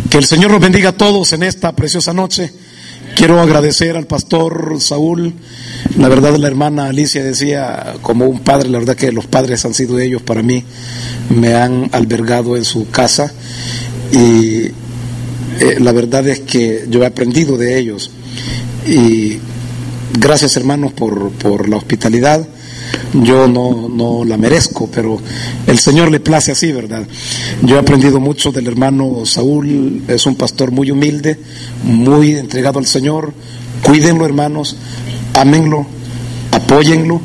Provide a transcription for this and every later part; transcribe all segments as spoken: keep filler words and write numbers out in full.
Que el Señor nos bendiga a todos en esta preciosa noche. Quiero agradecer al pastor Saúl. La verdad, la hermana Alicia decía, como un padre, la verdad que los padres han sido ellos para mí. Me han albergado en su casa y eh, la verdad es que yo he aprendido de ellos. Y gracias, hermanos, por, por la hospitalidad. Yo no, no la merezco, pero el Señor le place así, ¿verdad? Yo he aprendido mucho del hermano Saúl. Es un pastor muy humilde, muy entregado al Señor. Cuídenlo, hermanos, ámenlo, apóyenlo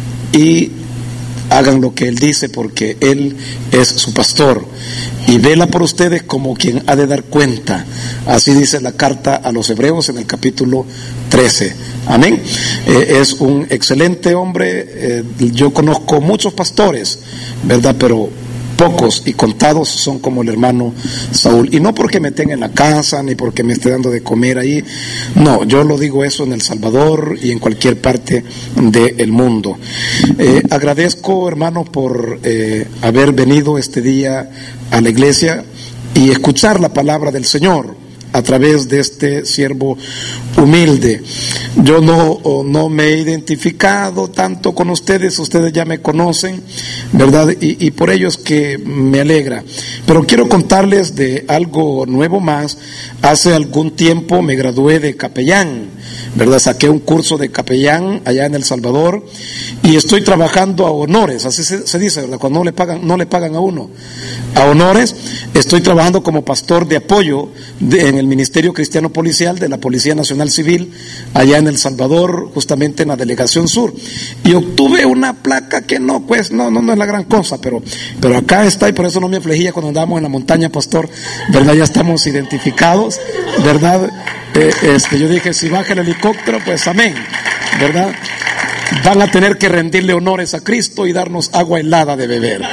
y hagan lo que él dice, porque él es su pastor y vela por ustedes como quien ha de dar cuenta. Así dice la carta a los Hebreos en el capítulo trece. Amén. Eh, es un excelente hombre. Eh, yo conozco muchos pastores, ¿verdad? Pero pocos y contados son como el hermano Saúl. Y no porque me tenga en la casa, ni porque me esté dando de comer ahí. No, yo lo digo eso en El Salvador y en cualquier parte del mundo. Eh, agradezco, hermano, por eh, haber venido este día a la iglesia y escuchar la palabra del Señor a través de este siervo humilde. Yo no, no me he identificado tanto con ustedes, ustedes ya me conocen, ¿verdad? Y, y por ello es que me alegra. Pero quiero contarles de algo nuevo más. Hace algún tiempo me gradué de capellán, ¿verdad? Saqué un curso de capellán allá en El Salvador y estoy trabajando a honores, así se, se dice, ¿verdad? Cuando no le pagan, no le pagan a uno, a honores. Estoy trabajando como pastor de apoyo de, en el Ministerio Cristiano Policial de la Policía Nacional Civil allá en El Salvador, justamente en la Delegación Sur, y obtuve una placa que no, pues no, no, no es la gran cosa, pero, pero acá está, y por eso no me afligía cuando andábamos en la montaña, pastor, ¿verdad? Ya estamos identificados, ¿verdad? Eh, este, yo dije, si baja el helicóptero, pues amén, ¿verdad? Van a tener que rendirle honores a Cristo y darnos agua helada de beber.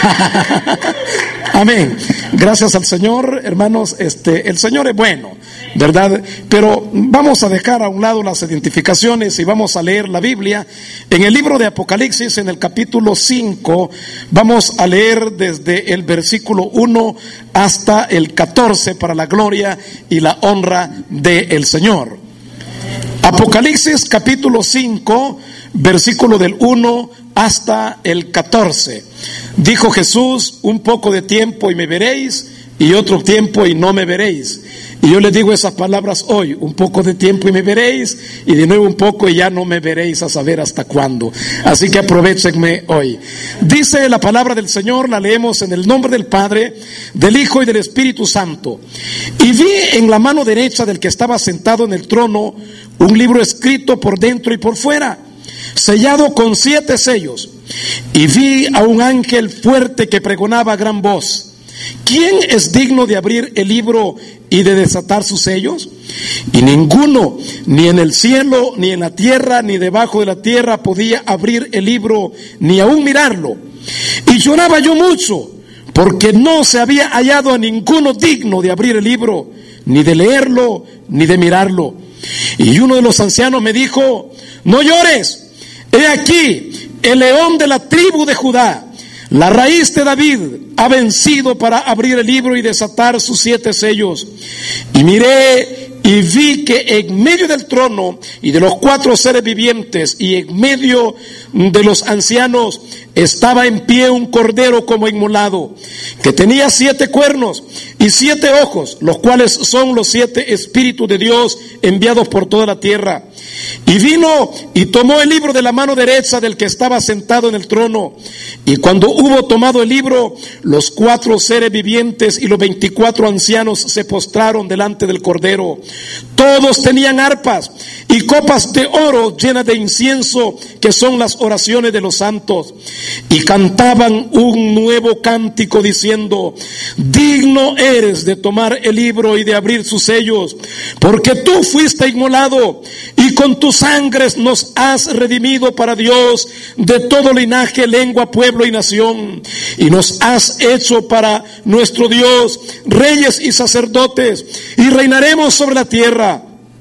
Amén. Gracias al Señor, hermanos. Este, el Señor es bueno, ¿verdad? Pero vamos a dejar a un lado las identificaciones y vamos a leer la Biblia. En el libro de Apocalipsis, en el capítulo cinco, vamos a leer desde el versículo uno hasta el catorce para la gloria y la honra del Señor. Apocalipsis capítulo cinco, versículo del uno hasta el catorce. Dijo Jesús: un poco de tiempo y me veréis, y otro tiempo y no me veréis. Y yo les digo esas palabras hoy: un poco de tiempo y me veréis, y de nuevo un poco y ya no me veréis, a saber hasta cuándo. Así que aprovéchenme hoy. Dice la palabra del Señor, la leemos en el nombre del Padre, del Hijo y del Espíritu Santo. Y vi en la mano derecha del que estaba sentado en el trono un libro escrito por dentro y por fuera, sellado con siete sellos. Y vi a un ángel fuerte que pregonaba a gran voz: ¿quién es digno de abrir el libro y de desatar sus sellos? Y ninguno, ni en el cielo, ni en la tierra, ni debajo de la tierra, podía abrir el libro, ni aún mirarlo. Y lloraba yo mucho, porque no se había hallado a ninguno digno de abrir el libro, ni de leerlo, ni de mirarlo. Y uno de los ancianos me dijo: no llores, he aquí, el león de la tribu de Judá, la raíz de David, ha vencido para abrir el libro y desatar sus siete sellos. Y miré y vi que en medio del trono y de los cuatro seres vivientes y en medio de los ancianos estaba en pie un cordero como inmolado, que tenía siete cuernos y siete ojos, los cuales son los siete espíritus de Dios enviados por toda la tierra. Y vino y tomó el libro de la mano derecha del que estaba sentado en el trono. Y cuando hubo tomado el libro, los cuatro seres vivientes y los veinticuatro ancianos se postraron delante del cordero. Todos tenían arpas y copas de oro llenas de incienso, que son las oraciones de los santos. Y cantaban un nuevo cántico diciendo: digno eres de tomar el libro y de abrir sus sellos, porque tú fuiste inmolado y con tu sangre nos has redimido para Dios de todo linaje, lengua, pueblo y nación, y nos has hecho para nuestro Dios reyes y sacerdotes, y reinaremos sobre la tierra.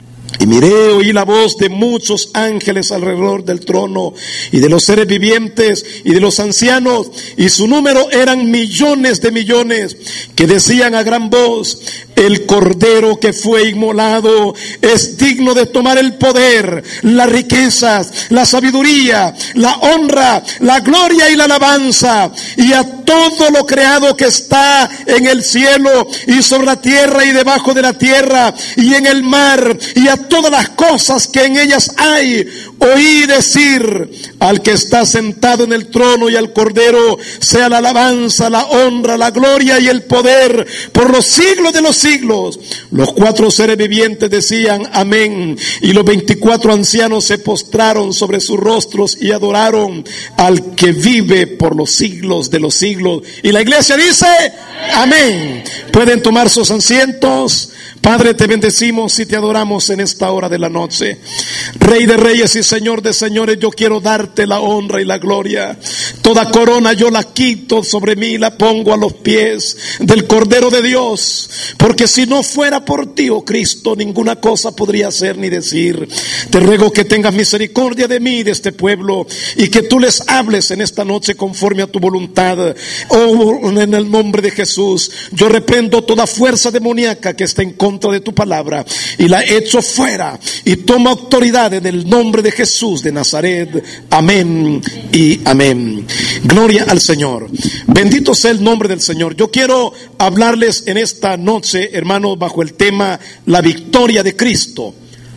Y miré, oí la voz de muchos ángeles alrededor del trono, y de los seres vivientes, y de los ancianos, y su número eran millones de millones, que decían a gran voz: El cordero que fue inmolado es digno de tomar el poder, las riquezas, la sabiduría, la honra, la gloria y la alabanza, y a todo lo creado que está en el cielo y sobre la tierra y debajo de la tierra y en el mar, y a todas las cosas que en ellas hay. Oí decir al que está sentado en el trono y al cordero sea la alabanza, la honra, la gloria y el poder por los siglos de los siglos. Los cuatro seres vivientes decían amén, y los veinticuatro ancianos se postraron sobre sus rostros y adoraron al que vive por los siglos de los siglos. Y la iglesia dice amén. Pueden tomar sus asientos. Padre, te bendecimos y te adoramos en esta hora de la noche. Rey de reyes y Señor de señores, yo quiero darte la honra y la gloria. Toda corona yo la quito sobre mí y la pongo a los pies del Cordero de Dios. Porque si no fuera por ti, oh Cristo, ninguna cosa podría hacer ni decir. Te ruego que tengas misericordia de mí y de este pueblo, y que tú les hables en esta noche conforme a tu voluntad. Oh, en el nombre de Jesús, yo reprendo toda fuerza demoníaca que está en contra de tu palabra y la echo fuera, y tomo autoridad en el nombre de Jesús de Nazaret. Amén y amén. Gloria al Señor. Bendito sea el nombre del Señor. Yo quiero hablarles en esta noche, hermanos, bajo el tema la victoria de Cristo.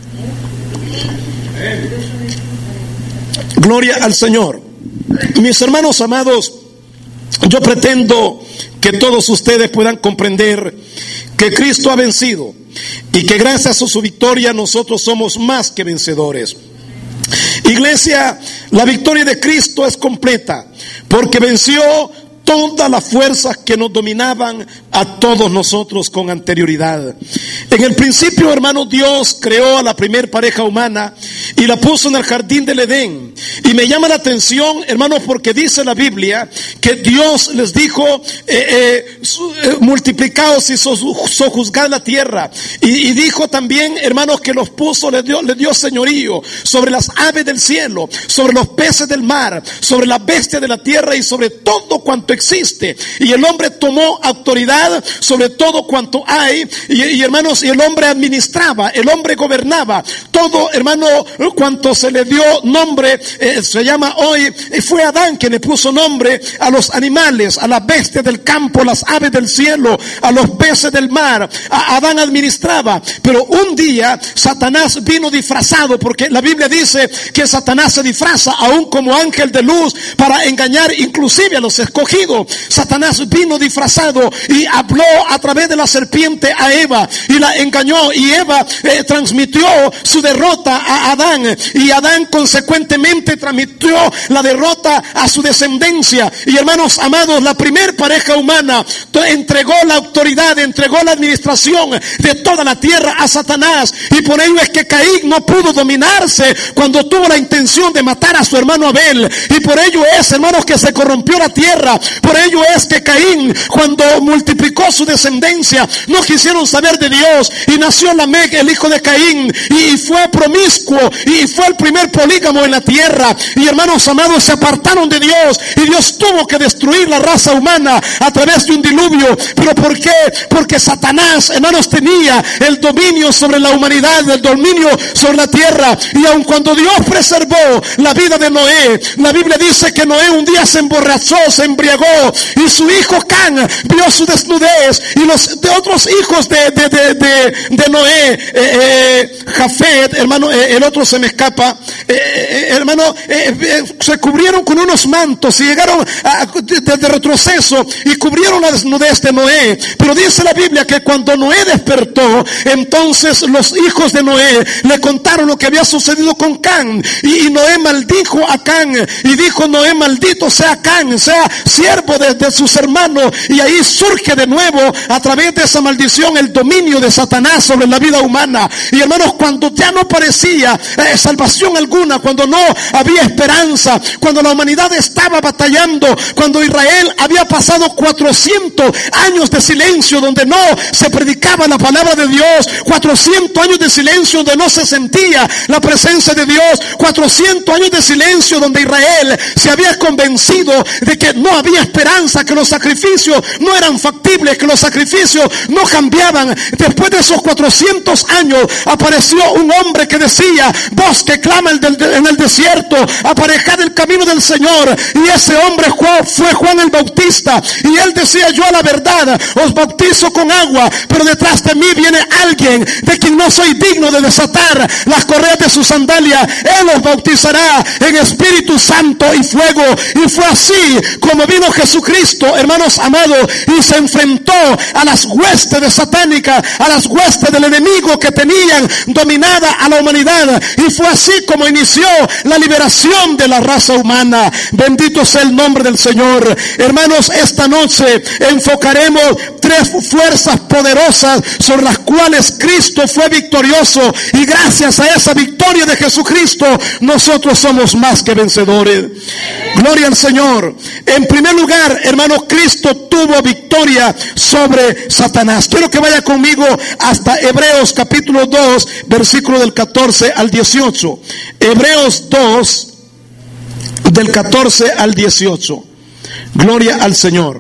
Gloria al Señor. Mis hermanos amados, yo pretendo que todos ustedes puedan comprender que Cristo ha vencido y que gracias a su victoria nosotros somos más que vencedores. Iglesia, la victoria de Cristo es completa porque venció todas las fuerzas que nos dominaban a todos nosotros con anterioridad. En el principio, hermanos, Dios creó a la primer pareja humana y la puso en el jardín del Edén. Y me llama la atención, hermanos, porque dice la Biblia que Dios les dijo, eh, eh, eh, multiplicaos y sojuzgad la tierra. Y, y dijo también, hermanos, que los puso, les dio, les dio señorío sobre las aves del cielo, sobre los peces del mar, sobre las bestias de la tierra y sobre todo cuanto existe. Y el hombre tomó autoridad sobre todo cuanto hay. Y, y hermanos, y el hombre administraba, el hombre gobernaba todo, hermano, cuanto se le dio nombre, eh, se llama hoy, fue Adán quien le puso nombre a los animales, a las bestias del campo, las aves del cielo, a los peces del mar. A Adán administraba, pero un día Satanás vino disfrazado, porque la Biblia dice que Satanás se disfraza aún como ángel de luz para engañar inclusive a los escogidos. Satanás vino disfrazado y habló a través de la serpiente a Eva y la engañó, y Eva eh, transmitió su derrota a Adán, y Adán consecuentemente transmitió la derrota a su descendencia. Y hermanos amados, la primer pareja humana entregó la autoridad, entregó la administración de toda la tierra a Satanás, y por ello es que Caín no pudo dominarse cuando tuvo la intención de matar a su hermano Abel, y por ello es, hermanos, que se corrompió la tierra. Por ello es que Caín, cuando multiplicó su descendencia, no quisieron saber de Dios, y nació Lamec, el hijo de Caín, y fue promiscuo y fue el primer polígamo en la tierra. Y hermanos amados, se apartaron de Dios, y Dios tuvo que destruir la raza humana a través de un diluvio. ¿Pero por qué? Porque Satanás, hermanos, tenía el dominio sobre la humanidad, el dominio sobre la tierra. Y aun cuando Dios preservó la vida de Noé, la Biblia dice que Noé un día se emborrachó, se embriagó, y su hijo Can vio su desnudez, y los de otros hijos de, de, de, de, de Noé, eh, eh, Jafet, hermano, eh, el otro se me escapa, eh, eh, hermano, eh, eh, se cubrieron con unos mantos y llegaron a, de, de retroceso y cubrieron la desnudez de Noé. Pero dice la Biblia que cuando Noé despertó, entonces los hijos de Noé le contaron lo que había sucedido con Can, y, y Noé maldijo a Can, y dijo: Noé, maldito sea Can, sea siervo de, de sus hermanos. Y ahí surge de nuevo, a través de esa maldición, el dominio de Satanás sobre la vida humana. Y hermanos, cuando ya no parecía eh, salvación alguna, cuando no había esperanza, cuando la humanidad estaba batallando, cuando Israel había pasado cuatrocientos años de silencio donde no se predicaba la palabra de Dios, cuatrocientos años de silencio donde no se sentía la presencia de Dios, cuatrocientos años de silencio donde Israel se había convencido de que no había tenía esperanza, que los sacrificios no eran factibles, que los sacrificios no cambiaban. Después de esos cuatrocientos años apareció un hombre que decía: voz que clama en el desierto, aparejad el camino del Señor. Y ese hombre fue Juan el Bautista, y él decía: yo a la verdad os bautizo con agua, pero detrás de mí viene alguien de quien no soy digno de desatar las correas de su sandalia. Él os bautizará en Espíritu Santo y fuego. Y fue así como vino Jesucristo, hermanos amados, y se enfrentó a las huestes de satánica, a las huestes del enemigo que tenían dominada a la humanidad. Y fue así como inició la liberación de la raza humana. Bendito sea el nombre del Señor. Hermanos, esta noche enfocaremos tres fuerzas poderosas sobre las cuales Cristo fue victorioso, y gracias a esa victoria de Jesucristo nosotros somos más que vencedores. Gloria al Señor. En primer lugar, hermanos, Cristo tuvo victoria sobre Satanás. Quiero que vaya conmigo hasta Hebreos capítulo dos, versículo del catorce al dieciocho. Hebreos dos, del catorce al dieciocho. Gloria al Señor.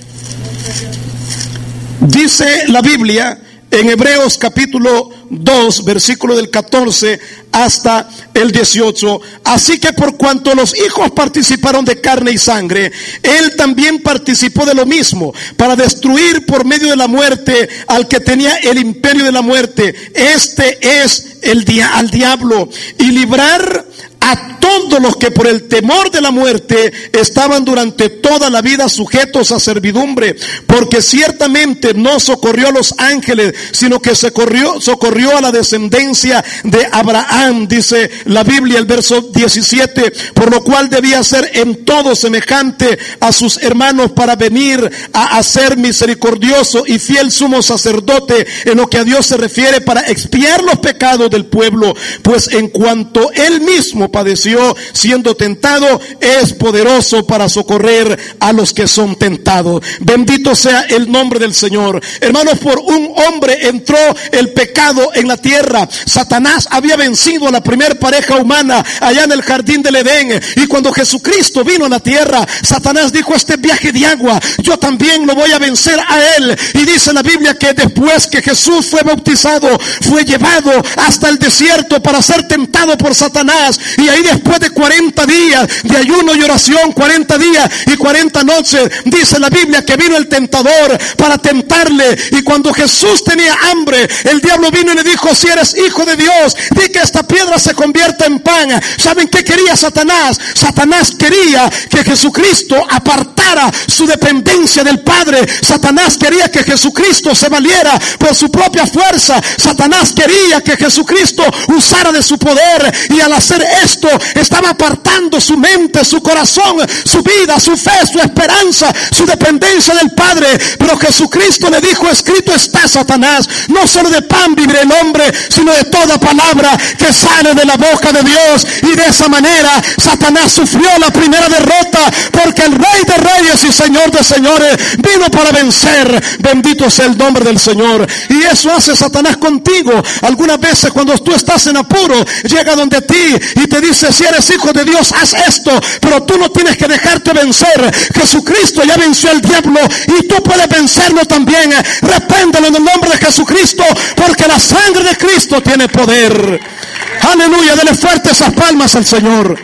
Dice la Biblia en Hebreos capítulo dos, versículo del catorce hasta el dieciocho: así que por cuanto los hijos participaron de carne y sangre, él también participó de lo mismo, para destruir por medio de la muerte al que tenía el imperio de la muerte, este es el dia- al diablo, y librar a todos los que por el temor de la muerte estaban durante toda la vida sujetos a servidumbre, porque ciertamente no socorrió a los ángeles, sino que socorrió, socorrió a la descendencia de Abraham, dice la Biblia, el verso diecisiete, por lo cual debía ser en todo semejante a sus hermanos, para venir a, a ser misericordioso y fiel sumo sacerdote en lo que a Dios se refiere, para expiar los pecados del pueblo, pues en cuanto él mismo padeció siendo tentado, es poderoso para socorrer a los que son tentados. Bendito sea el nombre del Señor. Hermanos, por un hombre entró el pecado en la tierra. Satanás había vencido a la primer pareja humana allá en el jardín del Edén, y cuando Jesucristo vino a la tierra, Satanás dijo: este viaje de agua yo también lo voy a vencer a él. Y dice la Biblia que después que Jesús fue bautizado, fue llevado hasta el desierto para ser tentado por Satanás. Y ahí, después de cuarenta días de ayuno y oración, cuarenta días y cuarenta noches, dice la Biblia que vino el tentador para tentarle. Y cuando Jesús tenía hambre, el diablo vino y le dijo: si eres hijo de Dios, di que esta piedra se convierta en pan. ¿Saben qué quería Satanás? Satanás quería que Jesucristo apartara su dependencia del Padre. Satanás quería que Jesucristo se valiera por su propia fuerza. Satanás quería que Jesucristo usara de su poder, y al hacer esto estaba apartando su mente, su corazón, su vida, su fe, su esperanza, su dependencia del Padre. Pero Jesucristo le dijo: escrito está, Satanás, no solo de pan vivirá el hombre, sino de toda palabra que sale de la boca de Dios. Y de esa manera Satanás sufrió la primera derrota, porque el Rey de Reyes y Señor de Señores vino para vencer. Bendito sea el nombre del Señor. Y eso hace Satanás contigo. Algunas veces cuando tú estás en apuro, llega donde ti y te dice: si eres hijo de Dios, haz esto. Pero tú no tienes que dejarte vencer. Jesucristo ya venció al diablo, y tú puedes vencerlo también. Repréndelo en el nombre de Jesucristo, porque la sangre de Cristo tiene poder. Aleluya, dele fuerte esas palmas al Señor.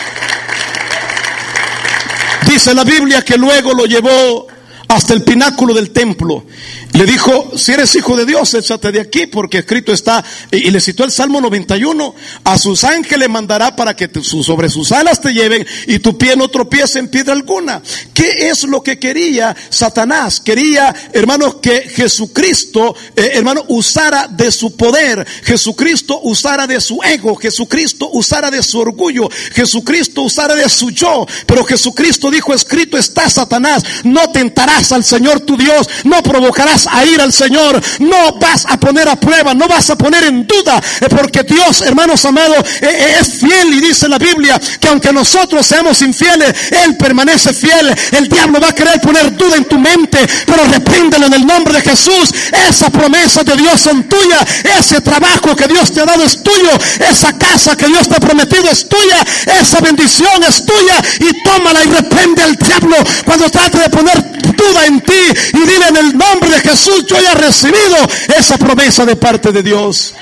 Dice la Biblia que luego lo llevó hasta el pináculo del templo. Le dijo: si eres hijo de Dios, échate de aquí, porque escrito está. Y le citó el Salmo noventa y uno: a sus ángeles mandará para que te, sobre sus alas te lleven, y tu pie no tropiece en piedra alguna. ¿Qué es lo que quería Satanás? Quería, hermanos, que Jesucristo, eh, hermano, usara de su poder. Jesucristo usara de su ego. Jesucristo usara de su orgullo. Jesucristo usara de su yo. Pero Jesucristo dijo: escrito está, Satanás, no tentarás tentarás al Señor tu Dios, no provocarás a ir al Señor, no vas a poner a prueba, no vas a poner en duda, porque Dios, hermanos amados, es fiel, y dice la Biblia que aunque nosotros seamos infieles, Él permanece fiel. El diablo va a querer poner duda en tu mente, pero repríndelo en el nombre de Jesús. Esa promesa de Dios son tuyas, ese trabajo que Dios te ha dado es tuyo, esa casa que Dios te ha prometido es tuya, esa bendición es tuya, y tómala y reprende al diablo cuando trate de poner duda en ti, y dile en el nombre de Jesús: yo ya he recibido esa promesa de parte de Dios.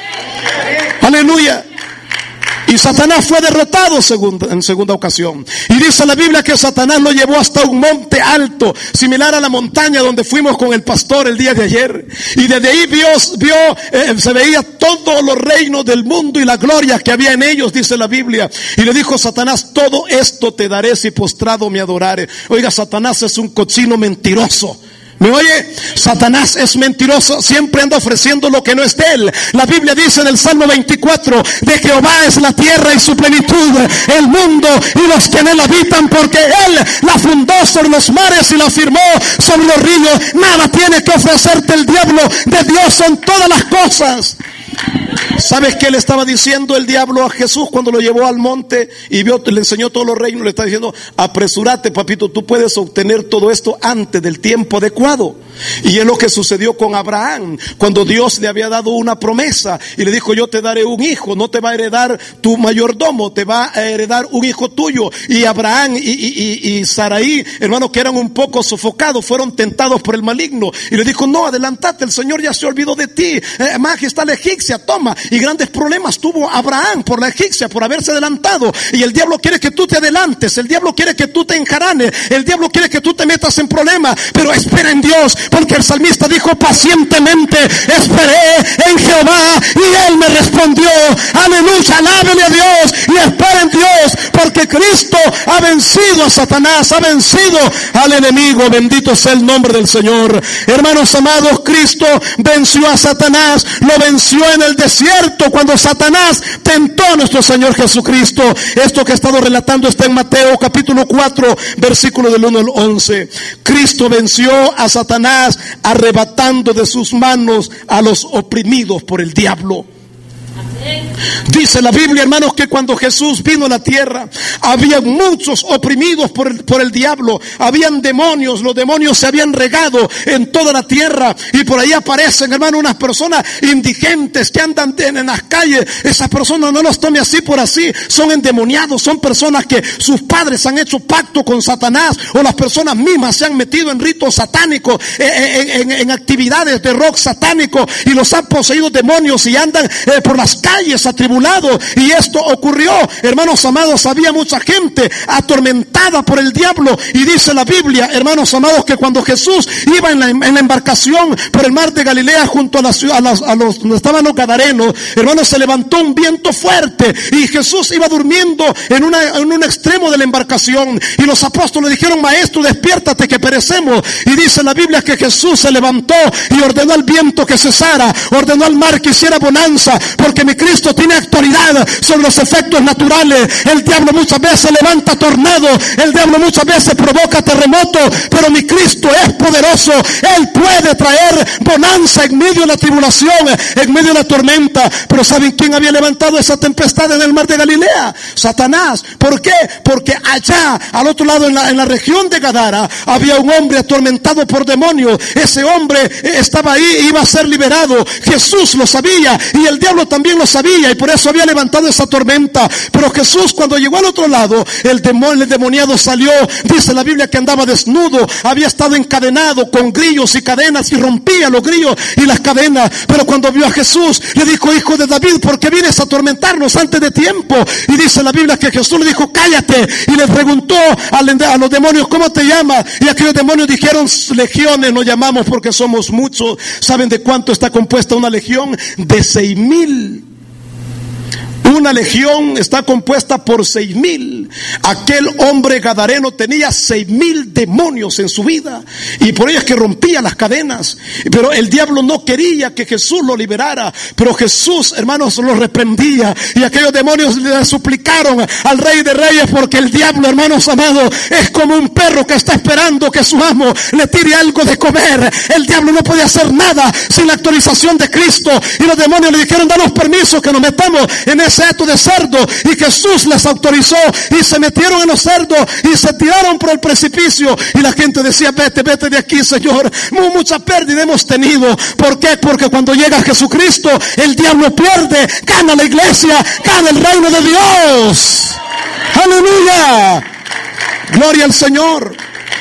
Aleluya. Y Satanás fue derrotado segunda, en segunda ocasión. Y dice la Biblia que Satanás lo llevó hasta un monte alto, similar a la montaña donde fuimos con el pastor el día de ayer. Y desde ahí vio, vio eh, se veía todos los reinos del mundo y la gloria que había en ellos, dice la Biblia. Y le dijo Satanás: todo esto te daré si postrado me adorare. Oiga, Satanás es un cochino mentiroso. ¿Me oye? Satanás es mentiroso, siempre anda ofreciendo lo que no es de él. La Biblia dice en el Salmo veinticuatro: de Jehová es la tierra y su plenitud, el mundo y los que en él habitan, porque él la fundó sobre los mares y la firmó sobre los ríos. Nada tiene que ofrecerte el diablo, de Dios son todas las cosas. ¿Sabes qué le estaba diciendo el diablo a Jesús cuando lo llevó al monte y vio, le enseñó todos los reinos? Le está diciendo: apresúrate, papito, tú puedes obtener todo esto antes del tiempo adecuado. Y es lo que sucedió con Abraham, cuando Dios le había dado una promesa y le dijo: yo te daré un hijo, no te va a heredar tu mayordomo, te va a heredar un hijo tuyo. Y Abraham y, y, y, y Sarai, hermanos, que eran un poco sofocados, fueron tentados por el maligno, y le dijo: no, adelantate, el Señor ya se olvidó de ti. eh, Majestad la egipcia, toma. Y grandes problemas tuvo Abraham por la egipcia, por haberse adelantado. Y el diablo quiere que tú te adelantes, el diablo quiere que tú te enjaranes, el diablo quiere que tú te metas en problemas. Pero espera en Dios, porque el salmista dijo: pacientemente esperé en Jehová y él me respondió. Aleluya, alábele a Dios y espera en Dios, porque Cristo ha vencido a Satanás, ha vencido al enemigo. Bendito sea el nombre del Señor. Hermanos amados, Cristo venció a Satanás, lo venció en el desierto cuando Satanás tentó a nuestro Señor Jesucristo. Esto que he estado relatando está en Mateo capítulo cuatro, versículo del uno al once. Cristo venció a Satanás arrebatando de sus manos a los oprimidos por el diablo. Dice la Biblia, hermanos, que cuando Jesús vino a la tierra había muchos oprimidos por el, por el diablo. Habían demonios, los demonios se habían regado en toda la tierra, y por ahí aparecen, hermanos, unas personas indigentes que andan en, en las calles. Esas personas, no los tome así por así, son endemoniados, son personas que sus padres han hecho pacto con Satanás, o las personas mismas se han metido en ritos satánicos, en, en, en actividades de rock satánico, y los han poseído demonios y andan eh, por las calles atribulados. Y esto ocurrió, hermanos amados, había mucha gente atormentada por el diablo. Y dice la Biblia, hermanos amados, que cuando Jesús iba en la, en la embarcación por el mar de Galilea junto a, la ciudad, a, las, a los donde estaban los gadarenos, hermanos, se levantó un viento fuerte y Jesús iba durmiendo en, una, en un extremo de la embarcación, y los apóstoles dijeron: maestro, despiértate que perecemos. Y dice la Biblia que Jesús se levantó y ordenó al viento que cesara, ordenó al mar que hiciera bonanza, porque mi Cristo tiene autoridad sobre los efectos naturales. El diablo muchas veces levanta tornados, el diablo muchas veces provoca terremotos, pero mi Cristo es poderoso. Él puede traer bonanza en medio de la tribulación, en medio de la tormenta. Pero ¿saben quién había levantado esa tempestad en el mar de Galilea? Satanás. ¿Por qué? Porque allá, al otro lado, en la, en la región de Gadara, había un hombre atormentado por demonios. Ese hombre estaba ahí e iba a ser liberado. Jesús lo sabía y el diablo también lo sabía, y por eso había levantado esa tormenta. Pero Jesús, cuando llegó al otro lado, el demonio, el demoniado salió. Dice la Biblia que andaba desnudo, había estado encadenado con grillos y cadenas, y rompía los grillos y las cadenas. Pero cuando vio a Jesús, le dijo: hijo de David, ¿por qué vienes a atormentarnos antes de tiempo? Y dice la Biblia que Jesús le dijo: cállate. Y le preguntó a los demonios: ¿cómo te llamas? Y aquellos demonios dijeron: legiones nos llamamos porque somos muchos. ¿Saben de cuánto está compuesta una legión? De seis mil. Una legión está compuesta por seis mil. Aquel hombre gadareno tenía seis mil demonios en su vida, y por ello es que rompía las cadenas. Pero el diablo no quería que Jesús lo liberara, pero Jesús, hermanos, lo reprendía, y aquellos demonios le suplicaron al Rey de Reyes, porque el diablo, hermanos amados, es como un perro que está esperando que su amo le tire algo de comer. El diablo no podía hacer nada sin la autorización de Cristo, y los demonios le dijeron: danos permiso que nos metamos en ese hato de cerdo, y Jesús les autorizó, y se metieron en los cerdos y se tiraron por el precipicio, y la gente decía: vete, vete de aquí, Señor. Mucha pérdida hemos tenido. ¿Por qué? Porque cuando llega Jesucristo, el diablo pierde, gana la iglesia, gana el reino de Dios. Aleluya, gloria al Señor.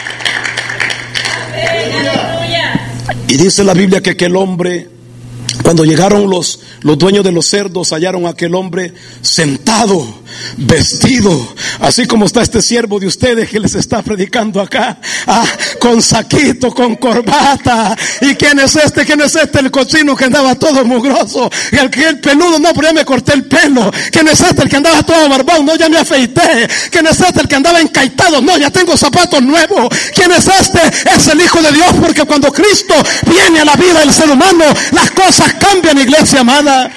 Y dice la Biblia que aquel hombre, cuando llegaron los, los dueños de los cerdos, hallaron a aquel hombre sentado, vestido, así como está este siervo de ustedes que les está predicando acá, ah, con saquito, con corbata. ¿Y quién es este? ¿Quién es este? El cochino que andaba todo mugroso, y el que el peludo, no, pero ya me corté el pelo. ¿Quién es este? El que andaba todo barbón, no, ya me afeité. ¿Quién es este? El que andaba encaitado, no, ya tengo zapatos nuevos. ¿Quién es este? Es el Hijo de Dios, porque cuando Cristo viene a la vida del ser humano, las cosas cambian, iglesia amada.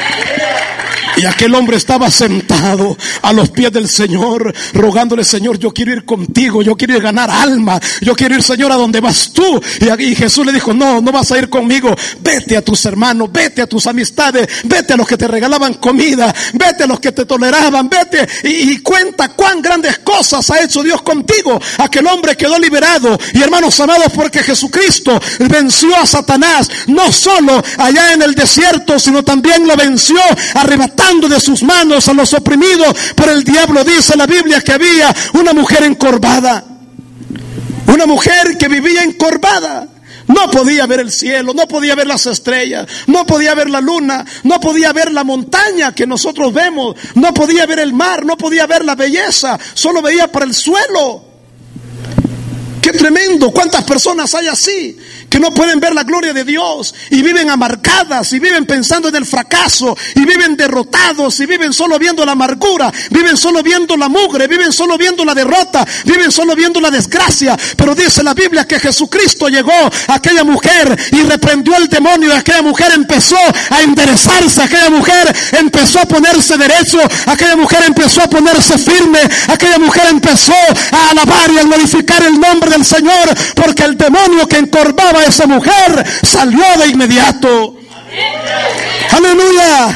Y aquel hombre estaba sentado a los pies del Señor, rogándole: Señor, yo quiero ir contigo, yo quiero ir a ganar alma, yo quiero ir, Señor, a donde vas tú. Y, y Jesús le dijo: no, no vas a ir conmigo, vete a tus hermanos, vete a tus amistades, vete a los que te regalaban comida, vete a los que te toleraban, vete y, y cuenta cuán grandes cosas ha hecho Dios contigo. Aquel hombre quedó liberado, y hermanos amados, porque Jesucristo venció a Satanás, no solo allá en el desierto, sino también lo venció arrebatando de sus manos a los oprimidos por el diablo. Dice la Biblia que había una mujer encorvada, una mujer que vivía encorvada. No podía ver el cielo, no podía ver las estrellas, no podía ver la luna, no podía ver la montaña que nosotros vemos, no podía ver el mar, no podía ver la belleza, solo veía para el suelo. ¡Qué tremendo! ¿Cuántas personas hay así, que no pueden ver la gloria de Dios, y viven amargadas, y viven pensando en el fracaso, y viven derrotados, y viven solo viendo la amargura, viven solo viendo la mugre, viven solo viendo la derrota, viven solo viendo la desgracia? Pero dice la Biblia que Jesucristo llegó a aquella mujer y reprendió al demonio, y aquella mujer empezó a enderezarse, aquella mujer empezó a ponerse derecho, aquella mujer empezó a ponerse firme, aquella mujer empezó a alabar y a glorificar el nombre del Señor, porque el demonio que encorvaba a esa mujer salió de inmediato. Aleluya.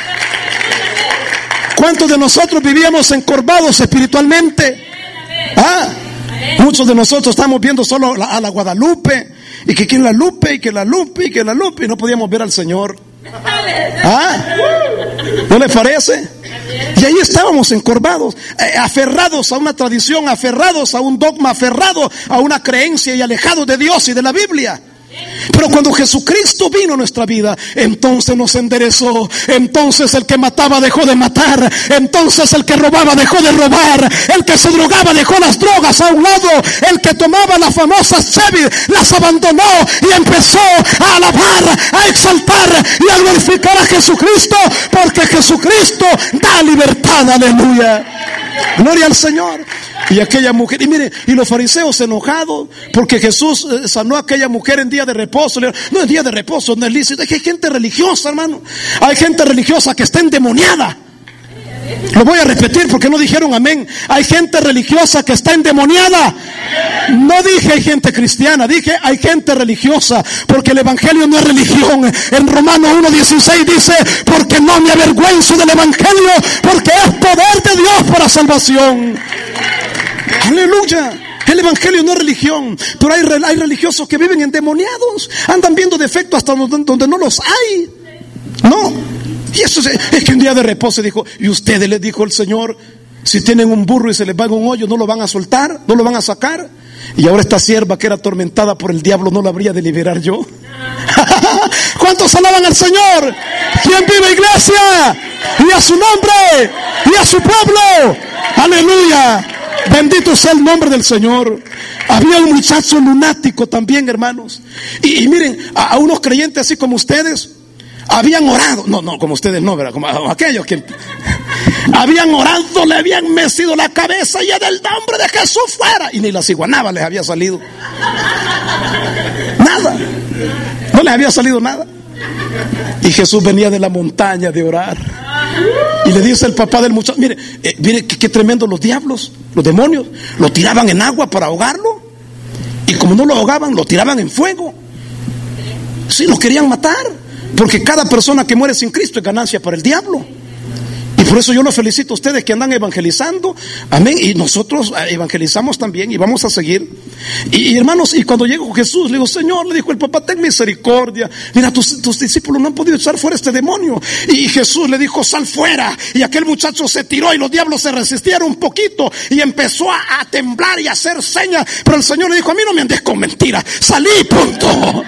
¿Cuántos de nosotros vivíamos encorvados espiritualmente? ¿Ah? Muchos de nosotros estamos viendo solo a la Guadalupe, y que quien la Lupe, y que la Lupe, y que la Lupe, y no podíamos ver al Señor. ¿Ah? ¿No les parece? Y ahí estábamos encorvados, eh, aferrados a una tradición, aferrados a un dogma, aferrados a una creencia, y alejados de Dios y de la Biblia. Pero cuando Jesucristo vino a nuestra vida, entonces nos enderezó. Entonces el que mataba dejó de matar, entonces el que robaba dejó de robar, el que se drogaba dejó las drogas a un lado, el que tomaba las famosas Chevy las abandonó y empezó a alabar, a exaltar y a glorificar a Jesucristo, porque Jesucristo da libertad. Aleluya, gloria al Señor. Y aquella mujer, y mire, y los fariseos enojados porque Jesús sanó a aquella mujer en día de reposo. No, en día de reposo no es lícito. Hay gente religiosa, hermano. Hay gente religiosa que está endemoniada. Lo voy a repetir porque no dijeron amén. Hay gente religiosa que está endemoniada. No dije hay gente cristiana, dije hay gente religiosa, porque el evangelio no es religión. En Romanos uno dieciséis dice: porque no me avergüenzo del evangelio, porque es poder de Dios para salvación. Aleluya. El evangelio no es religión, pero hay, hay religiosos que viven endemoniados, andan viendo defectos hasta donde, donde no los hay. No. Y eso es, es que un día de reposo dijo: y ustedes, les dijo el Señor, si tienen un burro y se les va en un hoyo, ¿no lo van a soltar? ¿No lo van a sacar? Y ahora esta sierva que era atormentada por el diablo, ¿no la habría de liberar yo? ¿Cuántos alaban al Señor? ¿Quién vive, iglesia? Y a su nombre, y a su pueblo. Aleluya. Bendito sea el nombre del Señor. Había un muchacho lunático también, hermanos. Y, y miren, a, a unos creyentes así como ustedes, habían orado, no, no, como ustedes no, ¿verdad? Como aquellos que habían orado, le habían mecido la cabeza y en el nombre de Jesús fuera, y ni la ciguanaba les había salido nada, no les había salido nada. Y Jesús venía de la montaña de orar y le dice el papá del muchacho, mire, eh, mire qué, qué tremendo, los diablos, los demonios lo tiraban en agua para ahogarlo, y como no lo ahogaban, lo tiraban en fuego. Sí, lo querían matar, porque cada persona que muere sin Cristo es ganancia para el diablo. Y por eso yo los felicito a ustedes que andan evangelizando, amén, y nosotros evangelizamos también y vamos a seguir. Y, y hermanos, y cuando llegó Jesús, le digo, Señor, le dijo el papá, ten misericordia, mira, tus, tus discípulos no han podido echar fuera este demonio. Y Jesús le dijo, sal fuera, y aquel muchacho se tiró y los diablos se resistieron un poquito y empezó a, a temblar y a hacer señas, pero el Señor le dijo, a mí no me andes con mentiras, salí, punto.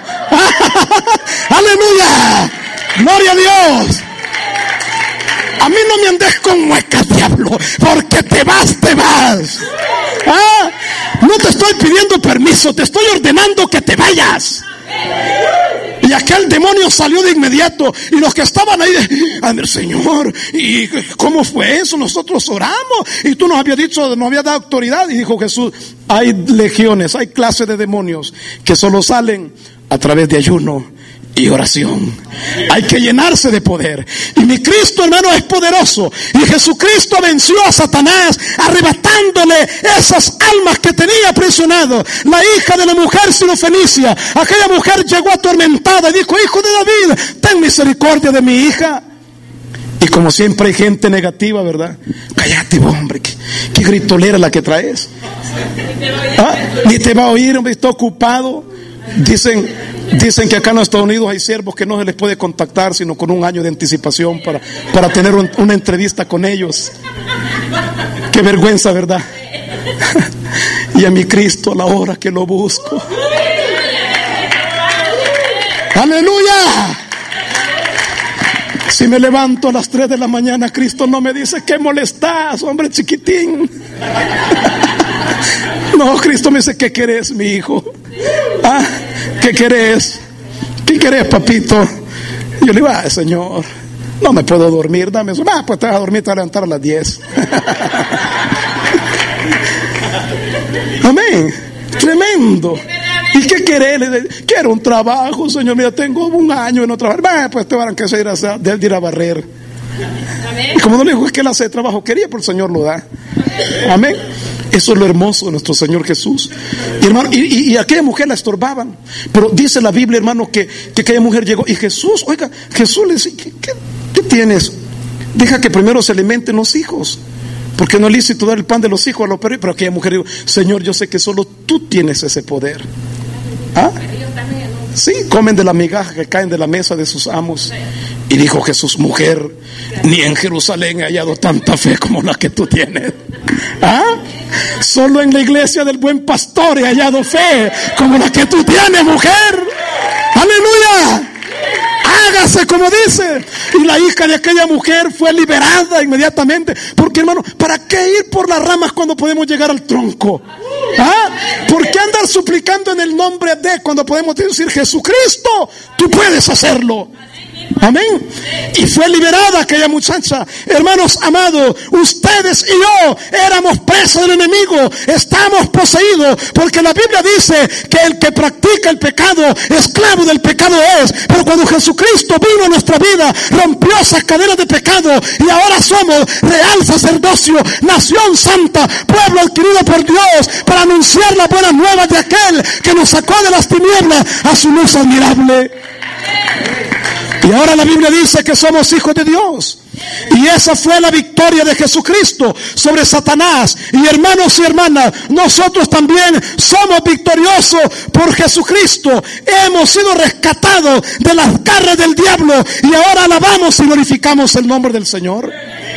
Aleluya, gloria a Dios. A mí no me andes con muecas, diablo, porque te vas, te vas. ¿Ah? No te estoy pidiendo permiso, te estoy ordenando que te vayas. Y aquel demonio salió de inmediato, y los que estaban ahí, a ver, Señor, ¿y cómo fue eso? Nosotros oramos y tú nos habías dicho, nos habías dado autoridad. Y dijo Jesús, hay legiones, hay clases de demonios que solo salen a través de ayuno y oración. Hay que llenarse de poder. Y mi Cristo, hermano, es poderoso. Y Jesucristo venció a Satanás, arrebatándole esas almas que tenía aprisionado. La hija de la mujer sirofenicia, aquella mujer llegó atormentada y dijo, hijo de David, ten misericordia de mi hija. Y como siempre hay gente negativa, ¿verdad? Cállate, hombre, qué, qué gritolera la que traes. ¿Ah? Ni te va a oír, hombre, está ocupado. Dicen, dicen que acá en los Estados Unidos hay siervos que no se les puede contactar sino con un año de anticipación para, para tener un, una entrevista con ellos. Qué vergüenza, ¿verdad? Y a mi Cristo a la hora que lo busco. ¡Aleluya! Si me levanto a las tres de la mañana, Cristo no me dice, ¿qué molestas, hombre chiquitín? No, Cristo me dice, ¿qué querés, mi hijo? ¿Ah? ¿Qué querés? ¿Qué querés, papito? Yo le digo, ah, Señor, no me puedo dormir, dame eso. Ah, pues te vas a dormir, te vas a levantar a las diez. Amén. Tremendo. ¿Y qué querés? Le digo, quiero un trabajo, Señor. Mira, tengo un año en no trabajar. Ah, pues te van a que ir a, de ir a barrer. Y como no le dijo, es que él hace trabajo, quería, pero el Señor lo da. Amén. Eso es lo hermoso de nuestro Señor Jesús. Y, hermano, y, y, y aquella mujer la estorbaban. Pero dice la Biblia, hermano, que, que aquella mujer llegó. Y Jesús, oiga, Jesús le dice, ¿qué, qué, qué tienes? Deja que primero se alimenten los hijos, porque no es lícito dar el pan de los hijos a los perros. Pero aquella mujer dijo, Señor, yo sé que solo tú tienes ese poder. ¿Ah? Sí, comen de la migaja que caen de la mesa de sus amos. Y dijo Jesús, mujer, ni en Jerusalén he hallado tanta fe como la que tú tienes. ¿Ah? Solo en la iglesia del buen pastor he hallado fe como la que tú tienes, mujer. ¡Aleluya! Hágase como dice. Y la hija de aquella mujer fue liberada inmediatamente. Porque, hermano, ¿para qué ir por las ramas cuando podemos llegar al tronco? ¿Ah? ¿Por qué andar suplicando en el nombre de cuando podemos decir, Jesucristo, tú puedes hacerlo? Amén. Y fue liberada aquella muchacha. Hermanos amados, ustedes y yo éramos presos del enemigo, estamos poseídos, porque la Biblia dice que el que practica el pecado, esclavo del pecado es. Pero cuando Jesucristo vino a nuestra vida, rompió esas cadenas de pecado, y ahora somos real sacerdocio, nación santa, pueblo adquirido por Dios, para anunciar las buenas nuevas de aquel que nos sacó de las tinieblas a su luz admirable. Y ahora la Biblia dice que somos hijos de Dios. Y esa fue la victoria de Jesucristo sobre Satanás. Y hermanos y hermanas, nosotros también somos victoriosos por Jesucristo. Hemos sido rescatados de las garras del diablo. Y ahora alabamos y glorificamos el nombre del Señor.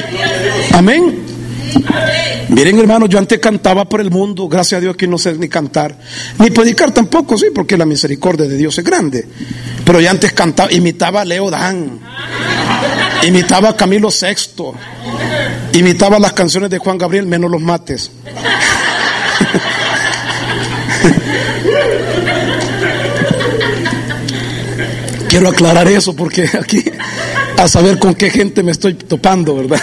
Amén. Miren, hermanos, yo antes cantaba por el mundo. Gracias a Dios que no sé ni cantar ni predicar tampoco, sí, porque la misericordia de Dios es grande. Pero yo antes cantaba, imitaba a Leo Dan, imitaba a Camilo Sexto, imitaba las canciones de Juan Gabriel, menos los mates. Quiero aclarar eso porque aquí a saber con qué gente me estoy topando, ¿verdad?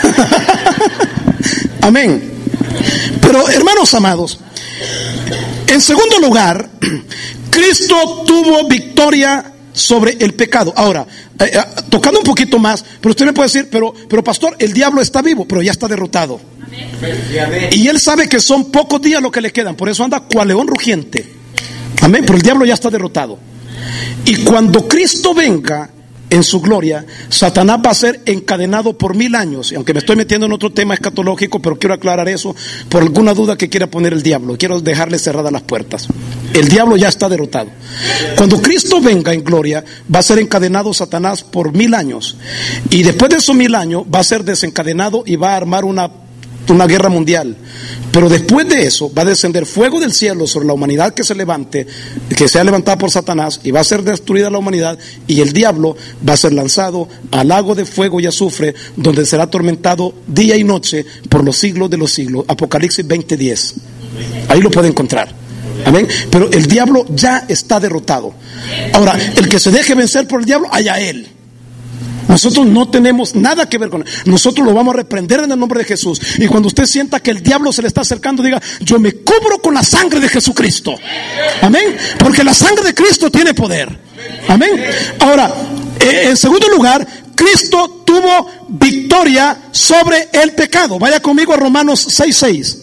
Amén. Pero hermanos amados, en segundo lugar, Cristo tuvo victoria sobre el pecado. Ahora, eh, eh, tocando un poquito más, pero usted me puede decir, pero, pero pastor, el diablo está vivo, pero ya está derrotado. Amén. Y él sabe que son pocos días lo que le quedan, por eso anda cual león rugiente. Amén, pero el diablo ya está derrotado. Y cuando Cristo venga en su gloria, Satanás va a ser encadenado por mil años. Y aunque me estoy metiendo en otro tema escatológico, pero quiero aclarar eso por alguna duda que quiera poner el diablo. Quiero dejarle cerradas las puertas. El diablo ya está derrotado. Cuando Cristo venga en gloria, va a ser encadenado Satanás por mil años. Y después de esos mil años va a ser desencadenado y va a armar una una guerra mundial. Pero después de eso va a descender fuego del cielo sobre la humanidad que se levante, que sea levantada por Satanás, y va a ser destruida la humanidad, y el diablo va a ser lanzado al lago de fuego y azufre, donde será atormentado día y noche por los siglos de los siglos. Apocalipsis veinte diez. Ahí lo puede encontrar. Amén. Pero el diablo ya está derrotado. Ahora, el que se deje vencer por el diablo, allá él. Nosotros no tenemos nada que ver con él. Nosotros lo vamos a reprender en el nombre de Jesús. Y cuando usted sienta que el diablo se le está acercando, diga: yo me cubro con la sangre de Jesucristo. Amén. Porque la sangre de Cristo tiene poder. Amén. Ahora, eh, en segundo lugar, Cristo tuvo victoria sobre el pecado. Vaya conmigo a Romanos seis seis.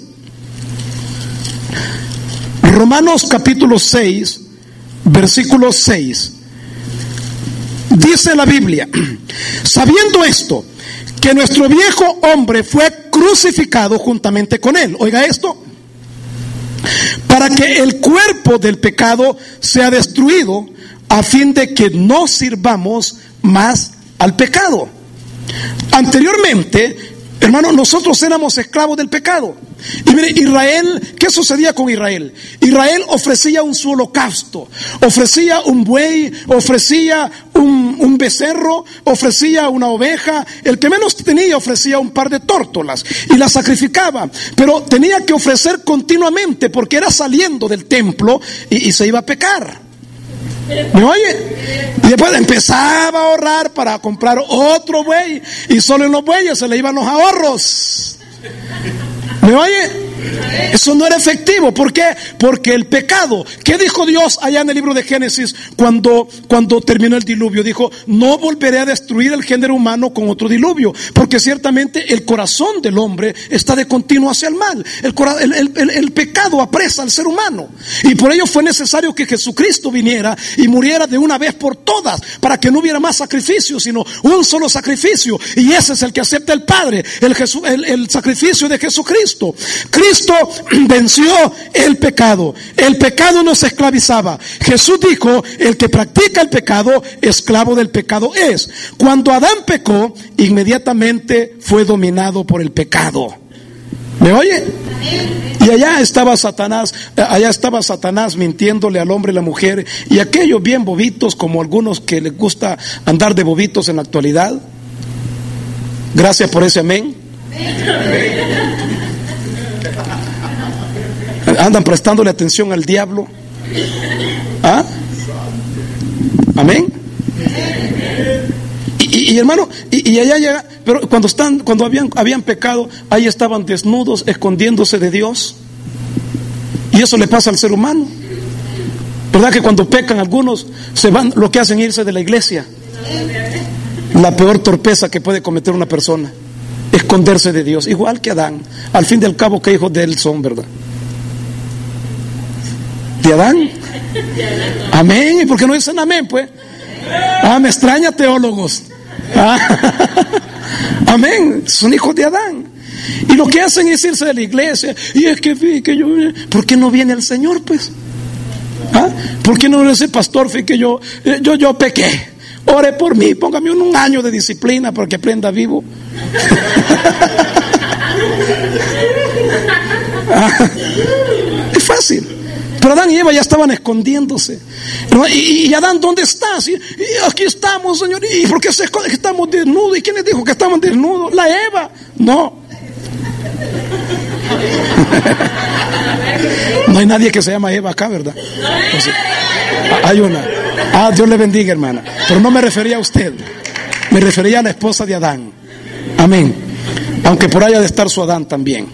Romanos capítulo seis, versículo seis. Dice la Biblia: sabiendo esto, que nuestro viejo hombre fue crucificado juntamente con él. Oiga esto: para que el cuerpo del pecado sea destruido, a fin de que no sirvamos más al pecado. Anteriormente, hermanos, nosotros éramos esclavos del pecado. Y mire, Israel, ¿qué sucedía con Israel? Israel ofrecía un su holocausto, ofrecía un buey, ofrecía un, un becerro, ofrecía una oveja. El que menos tenía ofrecía un par de tórtolas y las sacrificaba, pero tenía que ofrecer continuamente porque era saliendo del templo y, y se iba a pecar. ¿Me oye? Y después empezaba a ahorrar para comprar otro buey, y solo en los bueyes se le iban los ahorros. ¿Me oye? Eso no era efectivo. ¿Por qué? Porque el pecado, ¿qué dijo Dios allá en el libro de Génesis cuando, cuando terminó el diluvio? Dijo: no volveré a destruir el género humano con otro diluvio, porque ciertamente el corazón del hombre está de continuo hacia el mal. El, el, el, el pecado apresa al ser humano, y por ello fue necesario que Jesucristo viniera y muriera de una vez por todas, para que no hubiera más sacrificio, sino un solo sacrificio, y ese es el que acepta el Padre, el, Jesu, el, el sacrificio de Jesucristo. Cristo venció el pecado. El pecado nos esclavizaba. Jesús dijo: el que practica el pecado, esclavo del pecado es. Cuando Adán pecó, inmediatamente fue dominado por el pecado. ¿Me oye? Y allá estaba Satanás, allá estaba Satanás mintiéndole al hombre y la mujer, y aquellos bien bobitos, como algunos que les gusta andar de bobitos en la actualidad. Gracias por ese amén. Andan prestándole atención al diablo. ¿Ah? Amén. Y, y, y hermano, y, y allá llega, pero cuando están, cuando habían, habían pecado, ahí estaban desnudos, escondiéndose de Dios. Y eso le pasa al ser humano. ¿Verdad que cuando pecan algunos se van, lo que hacen es irse de la iglesia? La peor torpeza que puede cometer una persona, esconderse de Dios, igual que Adán. Al fin y al cabo, ¿qué hijos de él son, verdad? ¿De Adán? Amén. ¿Y por qué no dicen amén, pues? Ah, me extraña, teólogos. Ah, amén. Son hijos de Adán. Y lo que hacen es irse de la iglesia. Y es que, que yo, ¿por qué no viene el Señor, pues? ¿Ah? ¿Por qué no dice: pastor, fíjate que yo, yo, yo pequé? Ore por mí, póngame un, un año de disciplina para que aprenda vivo. Ah, es fácil. Pero Adán y Eva ya estaban escondiéndose. Y, y Adán, ¿dónde estás? Y, y aquí estamos, Señor. ¿Y por qué se esconde que estamos desnudos? ¿Y quién les dijo que estaban desnudos? La Eva. No. No hay nadie que se llama Eva acá, ¿verdad? Entonces, Hay una. Ah, Dios le bendiga, hermana. Pero no me refería a usted. Me refería a la esposa de Adán. Amén. Aunque por ahí ha de estar su Adán también.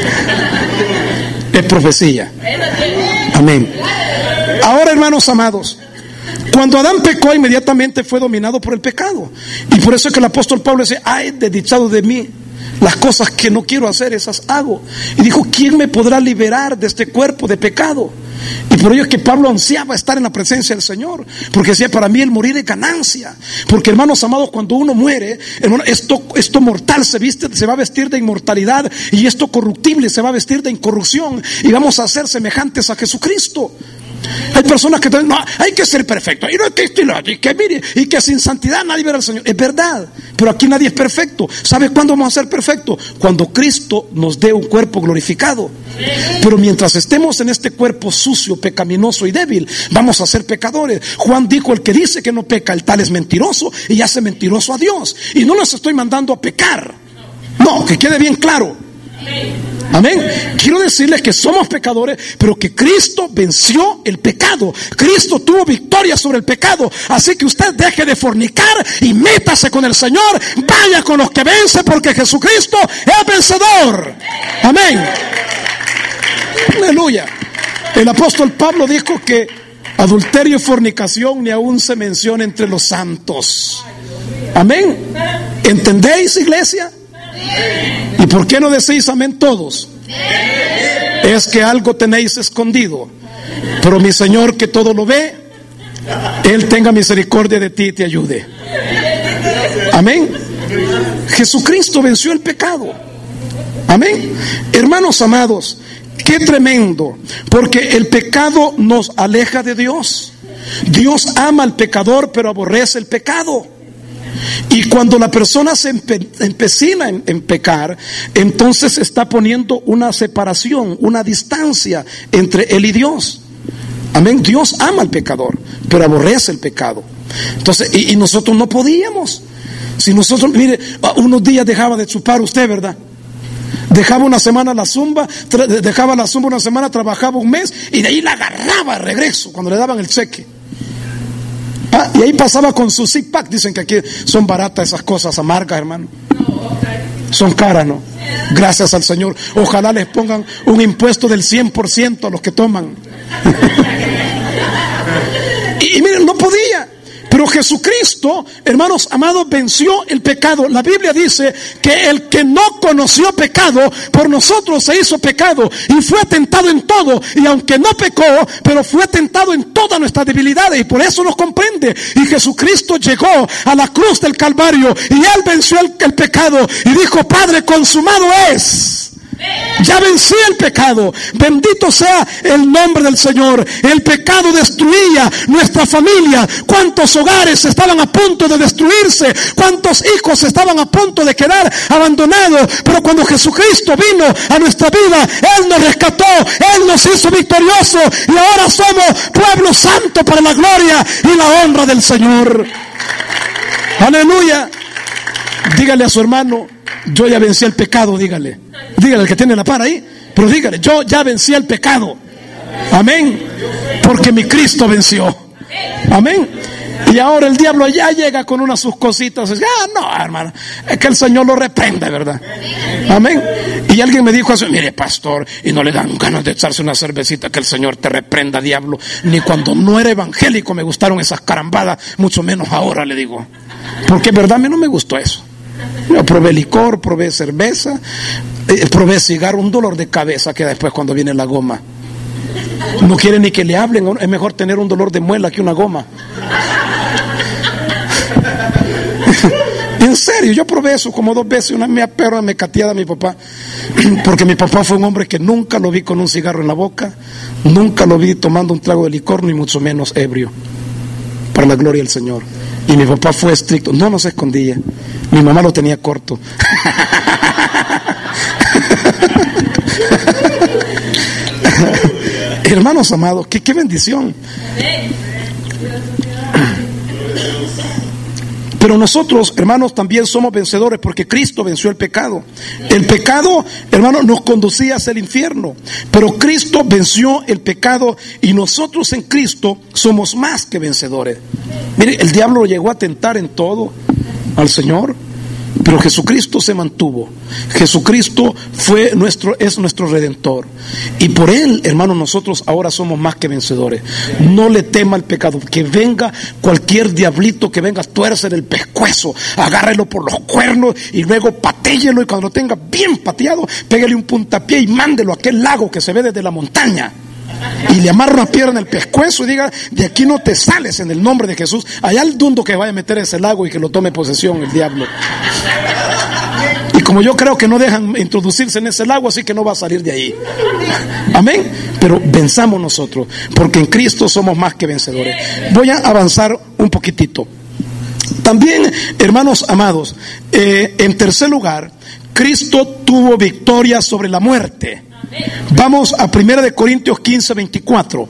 Es profecía. Amén. Ahora, hermanos amados, cuando Adán pecó, inmediatamente fue dominado por el pecado. Y por eso es que el apóstol Pablo dice: ay, desdichado de mí, las cosas que no quiero hacer, esas hago. Y dijo: ¿quién me podrá liberar de este cuerpo de pecado? Y por ello es que Pablo ansiaba estar en la presencia del Señor, porque decía: para mí el morir es ganancia. Porque, hermanos amados, cuando uno muere, hermano, esto, esto mortal se viste, se va a vestir de inmortalidad, y esto corruptible se va a vestir de incorrupción, y vamos a ser semejantes a Jesucristo. Hay personas que dicen: no, hay que ser perfecto, y no que esto y lo otro, y que mire, y que sin santidad nadie verá al Señor. Es verdad, pero aquí nadie es perfecto. ¿Sabe cuándo vamos a ser perfectos? Cuando Cristo nos dé un cuerpo glorificado. Pero mientras estemos en este cuerpo sucio, pecaminoso y débil, vamos a ser pecadores. Juan dijo: el que dice que no peca, el tal es mentiroso, y hace mentiroso a Dios. Y no los estoy mandando a pecar, no, que quede bien claro. Amén. Quiero decirles que somos pecadores, pero que Cristo venció el pecado. Cristo tuvo victoria sobre el pecado. Así que usted deje de fornicar y métase con el Señor. Vaya con los que vencen, porque Jesucristo es vencedor. Amén. Aleluya. El apóstol Pablo dijo que adulterio y fornicación ni aún se menciona entre los santos. Amén. ¿Entendéis, iglesia? ¿Y por qué no decís amén todos? Es que algo tenéis escondido. Pero mi Señor, que todo lo ve, Él tenga misericordia de ti y te ayude. Amén. Jesucristo venció el pecado. Amén. Hermanos amados, qué tremendo, porque el pecado nos aleja de Dios. Dios ama al pecador, pero aborrece el pecado. Y cuando la persona se empe- empecina en, en pecar, entonces está poniendo una separación, una distancia entre él y Dios. Amén. Dios ama al pecador, pero aborrece el pecado. Entonces, y, y nosotros no podíamos. Si nosotros, mire, unos días dejaba de chupar usted, ¿verdad? Dejaba una semana la zumba, tra- dejaba la zumba una semana, trabajaba un mes, y de ahí la agarraba de regreso cuando le daban el cheque. Ah, y ahí pasaba con su six pack. Dicen que aquí son baratas esas cosas amargas, hermano. Son caras, ¿no? Gracias al Señor. Ojalá les pongan un impuesto del cien por ciento a los que toman. y, y miren, no podía. Pero Jesucristo, hermanos amados, venció el pecado. La Biblia dice que el que no conoció pecado, por nosotros se hizo pecado, y fue tentado en todo. Y aunque no pecó, pero fue tentado en todas nuestras debilidades, y por eso nos comprende. Y Jesucristo llegó a la cruz del Calvario, y Él venció el, el pecado, y dijo: Padre, consumado es. Ya vencí el pecado. Bendito sea el nombre del Señor. El pecado destruía nuestra familia. Cuántos hogares estaban a punto de destruirse, cuántos hijos estaban a punto de quedar abandonados. Pero cuando Jesucristo vino a nuestra vida, Él nos rescató, Él nos hizo victoriosos, y ahora somos pueblo santo para la gloria y la honra del Señor. Aleluya. Dígale a su hermano: yo ya vencí el pecado. Dígale, dígale al que tiene la par ahí, pero dígale: yo ya vencí el pecado. Amén. Porque mi Cristo venció. Amén. Y ahora el diablo ya llega con unas sus cositas. Ah, no, hermano, es que el Señor lo reprende, ¿verdad? Amén. Y alguien me dijo así: mire, pastor, y no le dan ganas de echarse una cervecita. Que el Señor te reprenda, diablo. Ni cuando no era evangélico me gustaron esas carambadas, mucho menos ahora, le digo. Porque, verdad, a mí no me gustó eso. Yo probé licor, probé cerveza, eh, probé cigarro, un dolor de cabeza que después cuando viene la goma. No quiere ni que le hablen, es mejor tener un dolor de muela que una goma. En serio, yo probé eso como dos veces, una mea perra me cateada a mi papá, porque mi papá fue un hombre que nunca lo vi con un cigarro en la boca, nunca lo vi tomando un trago de licor, ni mucho menos ebrio, para la gloria del Señor. Y mi papá fue estricto, no nos escondía. Mi mamá lo tenía corto. Hermanos amados, qué, qué bendición. Pero nosotros, hermanos, también somos vencedores porque Cristo venció el pecado. El pecado, hermanos, nos conducía hacia el infierno, pero Cristo venció el pecado y nosotros en Cristo somos más que vencedores. Mire, el diablo llegó a tentar en todo al Señor, pero Jesucristo se mantuvo. Jesucristo fue nuestro, es nuestro Redentor. Y por Él, hermanos, nosotros ahora somos más que vencedores. No le tema el pecado. Que venga cualquier diablito, que venga, tuércele el pescuezo, agárrelo por los cuernos y luego patéyelo. Y cuando lo tenga bien pateado, pégale un puntapié y mándelo a aquel lago que se ve desde la montaña. Y le amarra una piedra en el pescuezo y diga: de aquí no te sales en el nombre de Jesús. Allá el dundo que vaya a meter ese lago y que lo tome posesión el diablo. Y como yo creo que no dejan introducirse en ese lago, así que no va a salir de ahí. Amén. Pero venzamos nosotros, porque en Cristo somos más que vencedores. Voy a avanzar un poquitito. También, hermanos amados, eh, en tercer lugar, Cristo tuvo victoria sobre la muerte. Vamos a primera de Corintios quince, veinticuatro.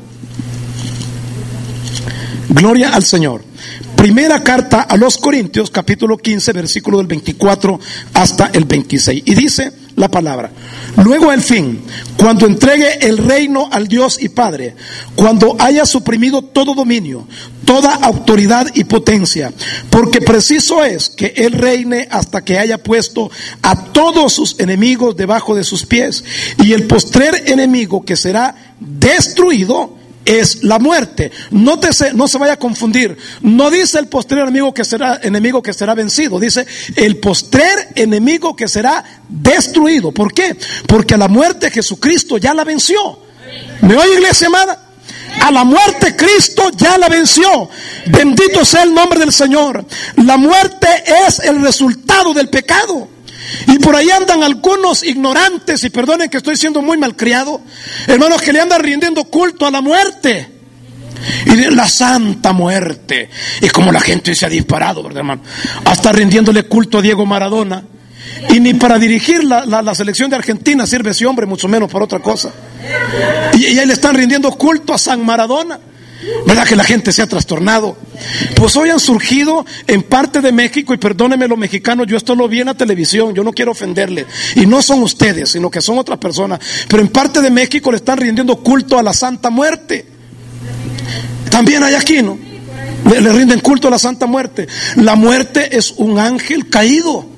Gloria al Señor. Primera carta a los Corintios, capítulo quince, versículo del veinticuatro hasta el veintiséis. Y dice la palabra: luego al fin, cuando entregue el reino al Dios y Padre, cuando haya suprimido todo dominio, toda autoridad y potencia, porque preciso es que Él reine hasta que haya puesto a todos sus enemigos debajo de sus pies. Y el postrer enemigo que será destruido es la muerte. Nótese, no se vaya a confundir. No dice el postrer enemigo que será enemigo que será vencido. Dice el postrer enemigo que será destruido. ¿Por qué? Porque a la muerte Jesucristo ya la venció. ¿Me oye, iglesia amada? A la muerte Cristo ya la venció. Bendito sea el nombre del Señor. La muerte es el resultado del pecado. Y por ahí andan algunos ignorantes, y perdonen que estoy siendo muy malcriado, hermanos, que le andan rindiendo culto a la muerte. Y de la santa muerte. Y como la gente se ha disparado, ¿verdad, hermano? Hasta rindiéndole culto a Diego Maradona. Y ni para dirigir la, la, la selección de Argentina sirve ese hombre, mucho menos para otra cosa. Y, y ahí le están rindiendo culto a San Maradona. ¿Verdad que la gente se ha trastornado? Pues hoy han surgido en parte de México, y perdónenme los mexicanos, yo esto lo vi en la televisión, yo no quiero ofenderles, y no son ustedes, sino que son otras personas, pero en parte de México le están rindiendo culto a la Santa Muerte. También hay aquí, ¿no? Le, le rinden culto a la Santa Muerte. La muerte es un ángel caído,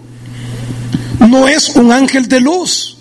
no es un ángel de luz.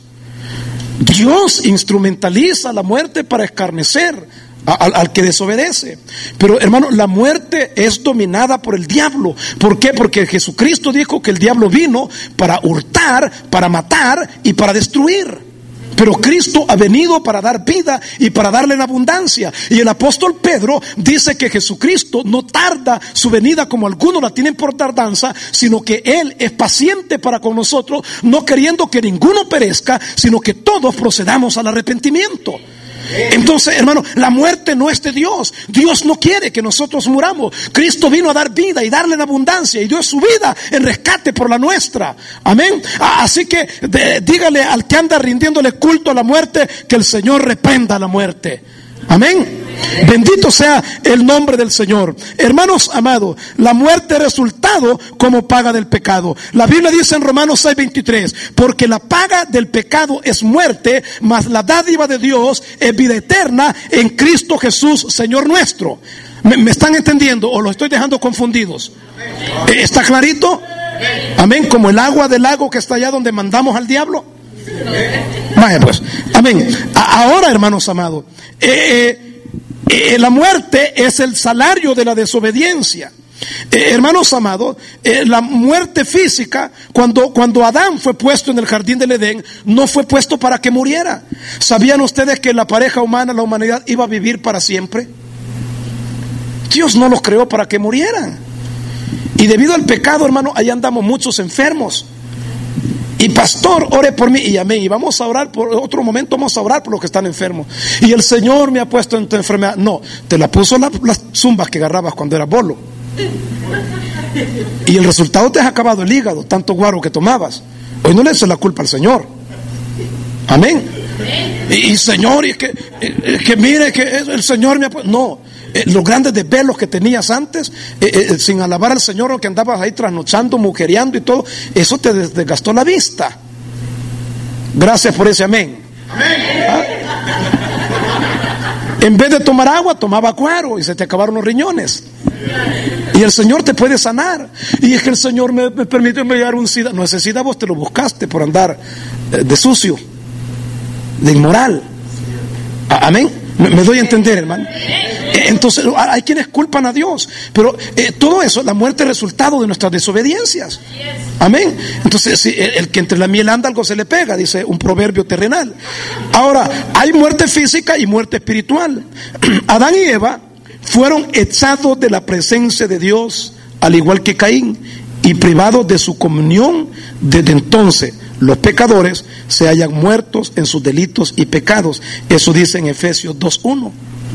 Dios instrumentaliza la muerte para escarnecer Al, al que desobedece. Pero hermano, la muerte es dominada por el diablo. ¿Por qué? Porque Jesucristo dijo que el diablo vino para hurtar, para matar y para destruir. Pero Cristo ha venido para dar vida y para darle en abundancia. Y el apóstol Pedro dice que Jesucristo no tarda su venida como algunos la tienen por tardanza, sino que Él es paciente para con nosotros, no queriendo que ninguno perezca, sino que todos procedamos al arrepentimiento. Entonces, hermano, la muerte no es de Dios. Dios no quiere que nosotros muramos. Cristo vino a dar vida y darle en abundancia, y dio su vida en rescate por la nuestra. Amén. Así que de, dígale al que anda rindiéndole culto a la muerte que el Señor reprenda a la muerte. Amén. Bendito sea el nombre del Señor. Hermanos amados, la muerte es resultado como paga del pecado. La Biblia dice en Romanos seis veintitrés: porque la paga del pecado es muerte, mas la dádiva de Dios es vida eterna en Cristo Jesús, Señor nuestro. ¿Me, me están entendiendo o lo estoy dejando confundidos? ¿Está clarito? Amén. Como el agua del lago que está allá donde mandamos al diablo. Vaya pues, amén. Ahora, hermanos amados, eh, eh, la muerte es el salario de la desobediencia. Eh, hermanos amados, eh, la muerte física, cuando, cuando Adán fue puesto en el jardín del Edén, no fue puesto para que muriera. ¿Sabían ustedes que la pareja humana, la humanidad, iba a vivir para siempre? Dios no los creó para que murieran. Y debido al pecado, hermano, ahí andamos muchos enfermos. Y pastor, ore por mí, y amén. Y vamos a orar por otro momento, vamos a orar por los que están enfermos. Y el Señor me ha puesto en tu enfermedad. No, te la puso la, las zumbas que agarrabas cuando eras bolo. Y el resultado te has acabado el hígado, tanto guaro que tomabas. Hoy no le eches la culpa al Señor. Amén. Y, y Señor, y es que, es que mire que el Señor me ha puesto. No, eh, los grandes desvelos que tenías antes, eh, eh, sin alabar al Señor, o que andabas ahí trasnochando, mujereando y todo, eso te desgastó la vista. Gracias por ese amén. ¿Ah? En vez de tomar agua, tomaba cuero y se te acabaron los riñones. Y el Señor te puede sanar. Y es que el Señor me, me permitió enviar un SIDA. No, ese SIDA vos te lo buscaste por andar eh, de sucio, de inmoral. Amén. Me, me doy a entender, hermano. Entonces hay quienes culpan a Dios, pero eh, todo eso, la muerte es resultado de nuestras desobediencias. Amén. Entonces si el, el que entre la miel anda, algo se le pega, dice un proverbio terrenal. Ahora, hay muerte física y muerte espiritual. Adán y Eva fueron echados de la presencia de Dios, al igual que Caín, y privados de su comunión. Desde entonces los pecadores se hallan muertos en sus delitos y pecados. Eso dice en Efesios dos uno.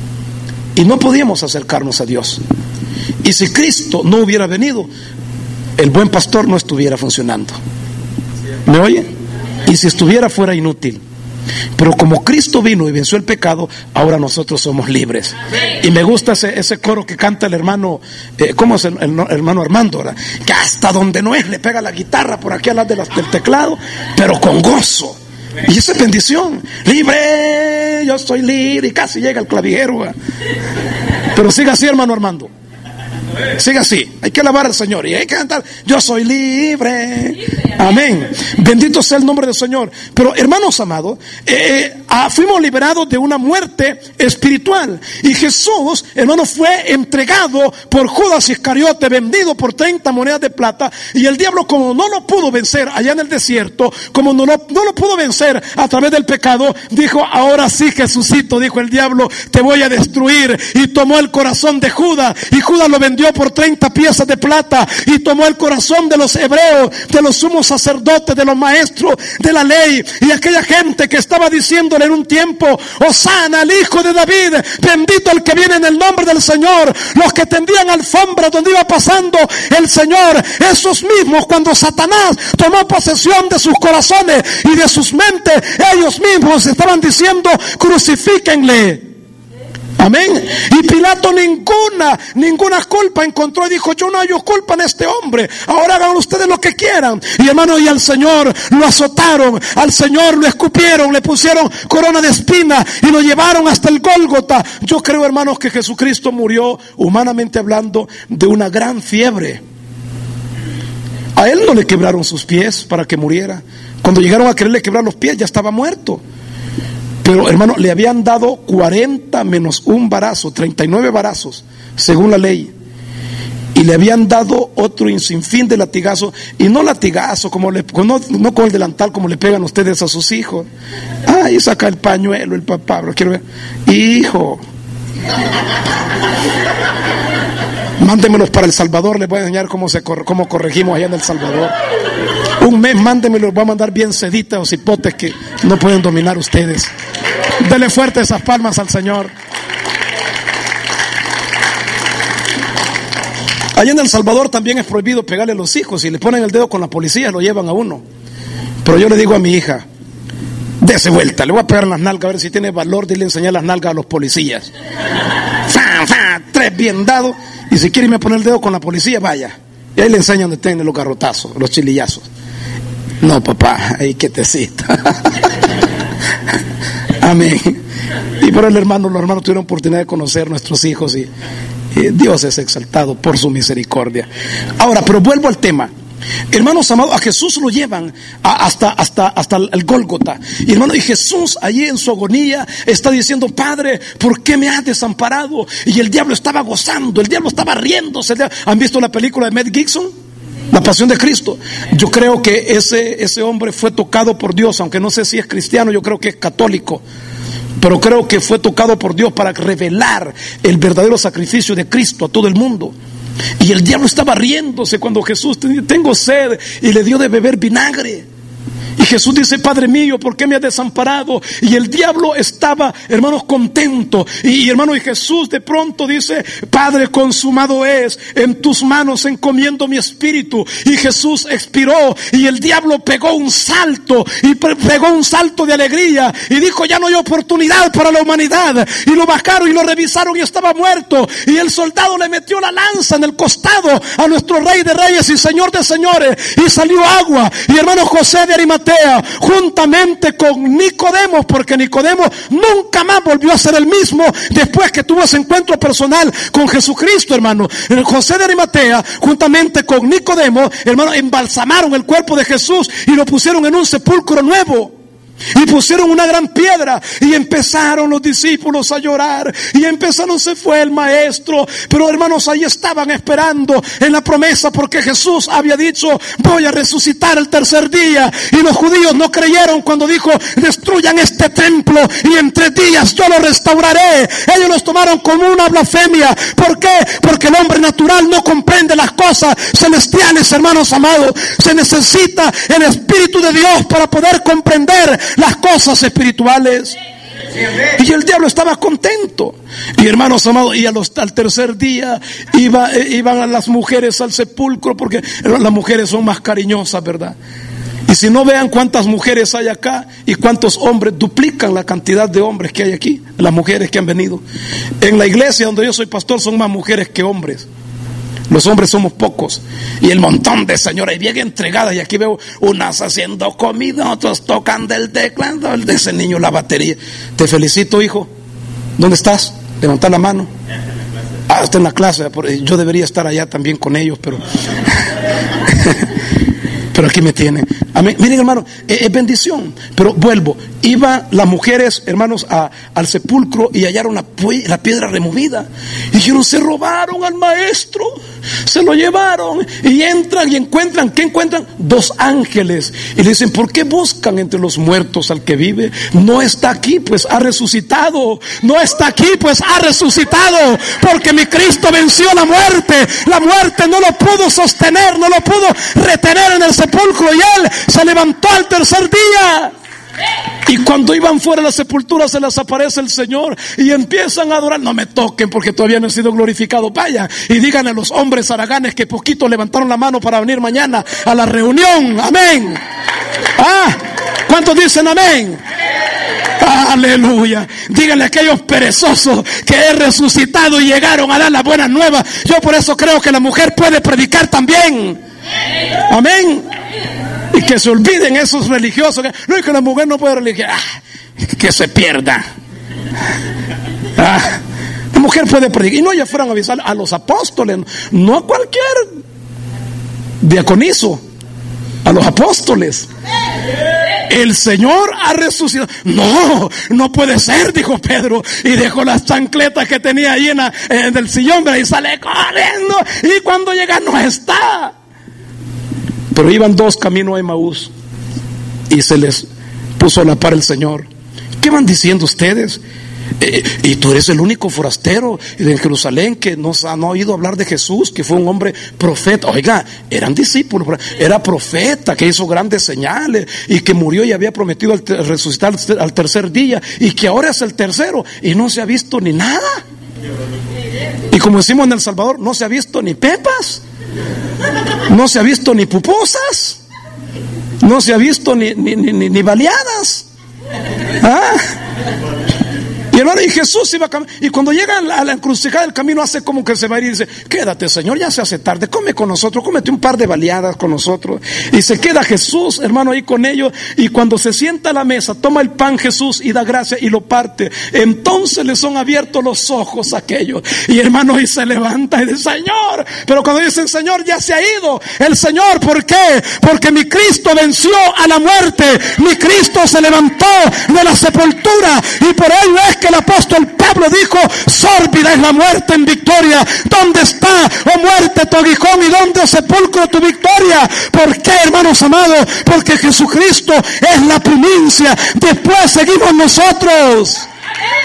Y no podíamos acercarnos a Dios. Y si Cristo no hubiera venido, el buen pastor no estuviera funcionando. ¿Me oye? Y si estuviera, fuera inútil. Pero como Cristo vino y venció el pecado, ahora nosotros somos libres. Y me gusta ese, ese coro que canta el hermano, eh, ¿cómo es el, el, el hermano Armando? ¿Verdad? Que hasta donde no es, le pega la guitarra por aquí al lado de la, del teclado, pero con gozo. Y esa es bendición. Libre, yo soy libre. Y casi llega el clavijero, ¿verdad? Pero siga así, hermano Armando. Siga así, hay que alabar al Señor y hay que cantar, yo soy libre, amén, bendito sea el nombre del Señor. Pero hermanos amados, eh, ah, fuimos liberados de una muerte espiritual. Y Jesús, hermano, fue entregado por Judas Iscariote, vendido por treinta monedas de plata. Y el diablo, como no lo pudo vencer allá en el desierto, como no lo, no lo pudo vencer a través del pecado, dijo, ahora sí, Jesucito, dijo el diablo, te voy a destruir. Y tomó el corazón de Judas, y Judas lo vendió por treinta piezas de plata, y tomó el corazón de los hebreos, de los sumos sacerdotes, de los maestros de la ley, y aquella gente que estaba diciéndole en un tiempo, Hosana al hijo de David, bendito el que viene en el nombre del Señor, los que tendían alfombra donde iba pasando el Señor, esos mismos, cuando Satanás tomó posesión de sus corazones y de sus mentes, ellos mismos estaban diciendo, crucifíquenle. Amén. Y Pilato ninguna, ninguna culpa encontró y dijo, yo no hallo culpa en este hombre, ahora hagan ustedes lo que quieran. Y hermano, y al Señor lo azotaron, al Señor lo escupieron, le pusieron corona de espina y lo llevaron hasta el Gólgota. Yo creo, hermanos, que Jesucristo murió, humanamente hablando, de una gran fiebre. A él no le quebraron sus pies para que muriera. Cuando llegaron a quererle quebrar los pies, ya estaba muerto. Pero hermano, le habían dado cuarenta menos un barazo, treinta y nueve barazos, según la ley. Y le habían dado otro sinfín de latigazos. Y no latigazo, como le, no, no con el delantal como le pegan ustedes a sus hijos. Ay, saca el pañuelo el papá, pero quiero ver. Hijo, mándemelos para El Salvador, les voy a enseñar cómo, se, cómo corregimos allá en El Salvador. Un mes, mándemelos, voy a mandar bien seditas o cipotes que no pueden dominar ustedes. Dele fuerte esas palmas al Señor. Allá en El Salvador también es prohibido pegarle a los hijos. Si le ponen el dedo con la policía, lo llevan a uno. Pero yo le digo a mi hija, dése vuelta, le voy a pegar en las nalgas, a ver si tiene valor de irle a enseñar las nalgas a los policías. ¡Fa, fa! Tres bien dados. Y si quiere irme a poner el dedo con la policía, vaya. Y ahí le enseñan donde tienen los garrotazos, los chilillazos. No, papá, ahí quietecito. Amén. Y por el hermano, los hermanos tuvieron oportunidad de conocer a nuestros hijos y, y Dios es exaltado por su misericordia. Ahora, pero vuelvo al tema. Hermanos amados, a Jesús lo llevan a, hasta, hasta, hasta el Gólgota. Y hermano, y Jesús allí en su agonía está diciendo, Padre, ¿por qué me has desamparado? Y el diablo estaba gozando, el diablo estaba riéndose. ¿Han visto la película de Mel Gibson? La Pasión de Cristo. Yo creo que ese, ese hombre fue tocado por Dios, aunque no sé si es cristiano, yo creo que es católico. Pero creo que fue tocado por Dios para revelar el verdadero sacrificio de Cristo a todo el mundo. Y el diablo estaba riéndose cuando Jesús, tengo sed, y le dio de beber vinagre. Y Jesús dice: Padre mío, ¿por qué me has desamparado? Y el diablo estaba, hermanos, contento. Y, y hermano, y Jesús de pronto dice: Padre, consumado es, en tus manos encomiendo mi espíritu. Y Jesús expiró, y el diablo pegó un salto, y pegó un salto de alegría, y dijo: ya no hay oportunidad para la humanidad. Y lo bajaron y lo revisaron y estaba muerto. Y el soldado le metió la lanza en el costado a nuestro Rey de Reyes y Señor de Señores, y salió agua. Y hermano, José de Arimatea, juntamente con Nicodemo, porque Nicodemo nunca más volvió a ser el mismo después que tuvo ese encuentro personal con Jesucristo, hermano. José de Arimatea, juntamente con Nicodemo, hermano, embalsamaron el cuerpo de Jesús y lo pusieron en un sepulcro nuevo. Y pusieron una gran piedra, y empezaron los discípulos a llorar, y empezaron, se fue el maestro. Pero hermanos, ahí estaban esperando en la promesa, porque Jesús había dicho: voy a resucitar el tercer día. Y los judíos no creyeron cuando dijo: destruyan este templo y en tres días yo lo restauraré. Ellos los tomaron como una blasfemia. ¿Por qué? Porque el hombre natural no comprende las cosas celestiales, hermanos amados. Se necesita el Espíritu de Dios para poder comprender las cosas espirituales. Y el diablo estaba contento. Y hermanos amados, y a los, al tercer día iba, eh, iban las mujeres al sepulcro, porque las mujeres son más cariñosas, ¿verdad? Y si no, vean cuántas mujeres hay acá y cuántos hombres, duplican la cantidad de hombres que hay aquí, las mujeres que han venido. En la iglesia donde yo soy pastor son más mujeres que hombres. Los hombres somos pocos, y el montón de señoras bien entregadas. Y aquí veo unas haciendo comida, otros tocando el teclado, el de ese niño la batería. Te felicito, hijo. ¿Dónde estás? Levanta la mano. Ah, está en la clase. Yo debería estar allá también con ellos, pero pero aquí me tienen. Amén. Miren, hermano, es bendición. Pero vuelvo, iban las mujeres, hermanos, a, al sepulcro, y hallaron la, la piedra removida. Y dijeron: se robaron al maestro, se lo llevaron. Y entran y encuentran, ¿qué encuentran? Dos ángeles. Y le dicen: ¿por qué buscan entre los muertos al que vive? No está aquí, pues ha resucitado. No está aquí, pues ha resucitado. Porque mi Cristo venció la muerte. La muerte no lo pudo sostener, no lo pudo retener en el sepulcro, y él se levantó al tercer día. Y cuando iban fuera de la sepultura, se les aparece el Señor y empiezan a adorar. No me toquen, porque todavía no he sido glorificado. Vayan y díganle a los hombres haraganes que poquito levantaron la mano para venir mañana a la reunión. Amén. Ah, ¿cuántos dicen amén? Aleluya. Díganle a aquellos perezosos que he resucitado y llegaron a dar las buenas nuevas. Yo por eso creo que la mujer puede predicar también. Amén. Y que se olviden esos religiosos. No, es que la mujer no puede religiar. Ah, que se pierda. Ah, la mujer puede predicar. Y no, ya fueron a avisar a los apóstoles, no a cualquier diaconizo, a los apóstoles. El Señor ha resucitado. No, no puede ser, dijo Pedro, y dejó las chancletas que tenía ahí en, la, en el sillón, y sale corriendo. Y cuando llega, no está. Pero iban dos camino a Emaús, y se les puso a la par el Señor. ¿Qué van diciendo ustedes? Eh, y tú eres el único forastero en Jerusalén que no ha no oído hablar de Jesús, que fue un hombre profeta. Oiga, eran discípulos, era profeta, que hizo grandes señales, y que murió y había prometido al ter- resucitar al tercer día, y que ahora es el tercero y no se ha visto ni nada. Y como decimos en El Salvador, no se ha visto ni pepas, no se ha visto ni pupusas, no se ha visto ni, ni, ni, ni baleadas. ¿Ah? Y hermano, y Jesús iba a cam- y cuando llega a la, a la encrucijada del camino, hace como que se va a ir y dice: quédate, Señor, ya se hace tarde, come con nosotros, cómete un par de baleadas con nosotros. Y se queda Jesús, hermano, ahí con ellos. Y cuando se sienta a la mesa, toma el pan Jesús y da gracia y lo parte. Entonces le son abiertos los ojos a aquellos. Y hermano, y se levanta y dice: Señor. Pero cuando dicen Señor, ya se ha ido el Señor. ¿Por qué? Porque mi Cristo venció a la muerte. Mi Cristo se levantó de la sepultura. Y por ello es que el apóstol Pablo dijo: sórbida es la muerte en victoria. ¿Dónde está, oh muerte, tu aguijón, y dónde, oh sepulcro, tu victoria? ¿Por qué, hermanos amados? Porque Jesucristo es la primicia. Después seguimos nosotros.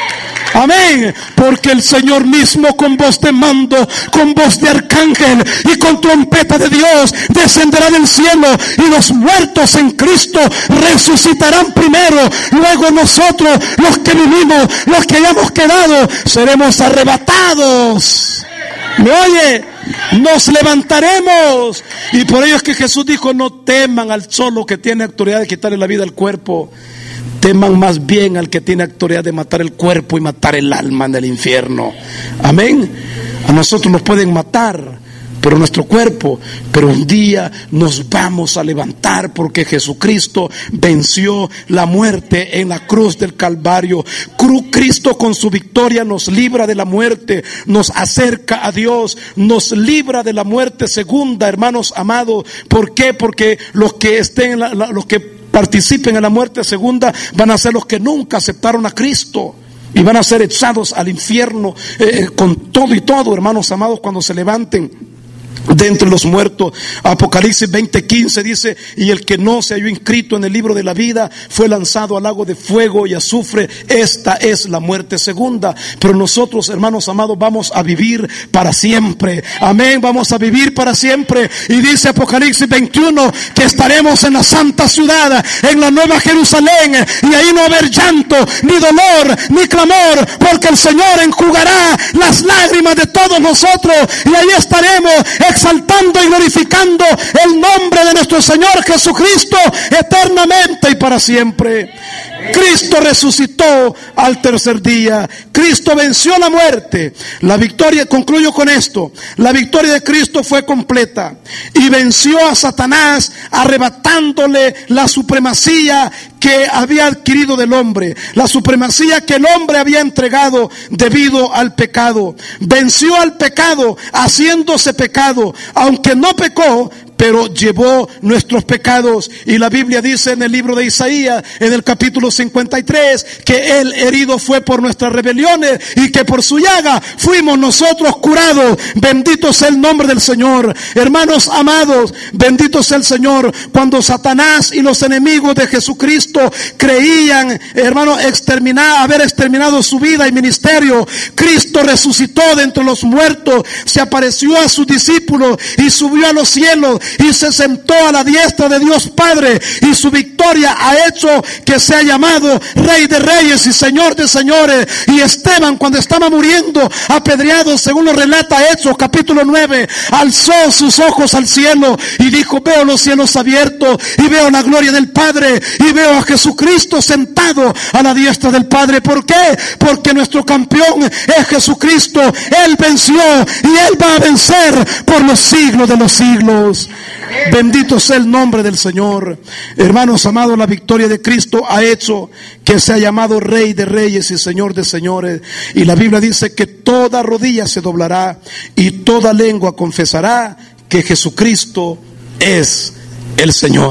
Amén. Porque el Señor mismo con voz de mando, con voz de arcángel y con trompeta de Dios descenderá del cielo, y los muertos en Cristo resucitarán primero. Luego nosotros, los que vivimos, los que hayamos quedado, seremos arrebatados. ¿Me oye? Nos levantaremos. Y por ello es que Jesús dijo: no teman al solo que tiene autoridad de quitarle la vida al cuerpo, teman más bien al que tiene autoridad de matar el cuerpo y matar el alma en el infierno. Amén. A nosotros nos pueden matar, pero nuestro cuerpo, pero un día nos vamos a levantar, porque Jesucristo venció la muerte en la cruz del Calvario. Cristo con su victoria nos libra de la muerte, nos acerca a Dios, nos libra de la muerte segunda, hermanos amados. ¿Por qué? Porque los que estén en la, la, los que participen en la muerte segunda van a ser los que nunca aceptaron a Cristo, y van a ser echados al infierno eh, con todo y todo, hermanos amados, cuando se levanten de entre los muertos. Apocalipsis veinte quince dice: y el que no se halló inscrito en el libro de la vida fue lanzado al lago de fuego y azufre. Esta es la muerte segunda. Pero nosotros, hermanos amados, vamos a vivir para siempre. Amén, vamos a vivir para siempre. Y dice Apocalipsis veintiuno que estaremos en la santa ciudad, en la nueva Jerusalén, y ahí no va a haber llanto, ni dolor, ni clamor, porque el Señor enjugará las lágrimas de todos nosotros, y ahí estaremos exaltando y glorificando el nombre de nuestro Señor Jesucristo eternamente y para siempre. Cristo resucitó al tercer día. Cristo venció la muerte. La victoria, concluyo con esto, la victoria de Cristo fue completa y venció a Satanás, arrebatándole la supremacía que había adquirido del hombre, la supremacía que el hombre había entregado debido al pecado. Venció al pecado haciéndose pecado, aunque no pecó, pero llevó nuestros pecados. Y la Biblia dice en el libro de Isaías, en el capítulo cincuenta y tres, que Él herido fue por nuestras rebeliones y que por su llaga fuimos nosotros curados. Bendito sea el nombre del Señor. Hermanos amados, bendito sea el Señor. Cuando Satanás y los enemigos de Jesucristo creían, hermanos, exterminar, haber exterminado su vida y ministerio, Cristo resucitó de entre los muertos, se apareció a sus discípulos y subió a los cielos y se sentó a la diestra de Dios Padre, y su victoria ha hecho que sea llamado Rey de Reyes y Señor de Señores. Y Esteban, cuando estaba muriendo apedreado, según lo relata Hechos capítulo nueve, alzó sus ojos al cielo y dijo: veo los cielos abiertos y veo la gloria del Padre y veo a Jesucristo sentado a la diestra del Padre. ¿Por qué? Porque nuestro campeón es Jesucristo. Él venció y Él va a vencer por los siglos de los siglos. Bendito sea el nombre del Señor. Hermanos amados, la victoria de Cristo ha hecho que sea llamado Rey de Reyes y Señor de Señores. Y la Biblia dice que toda rodilla se doblará y toda lengua confesará que Jesucristo es el Señor.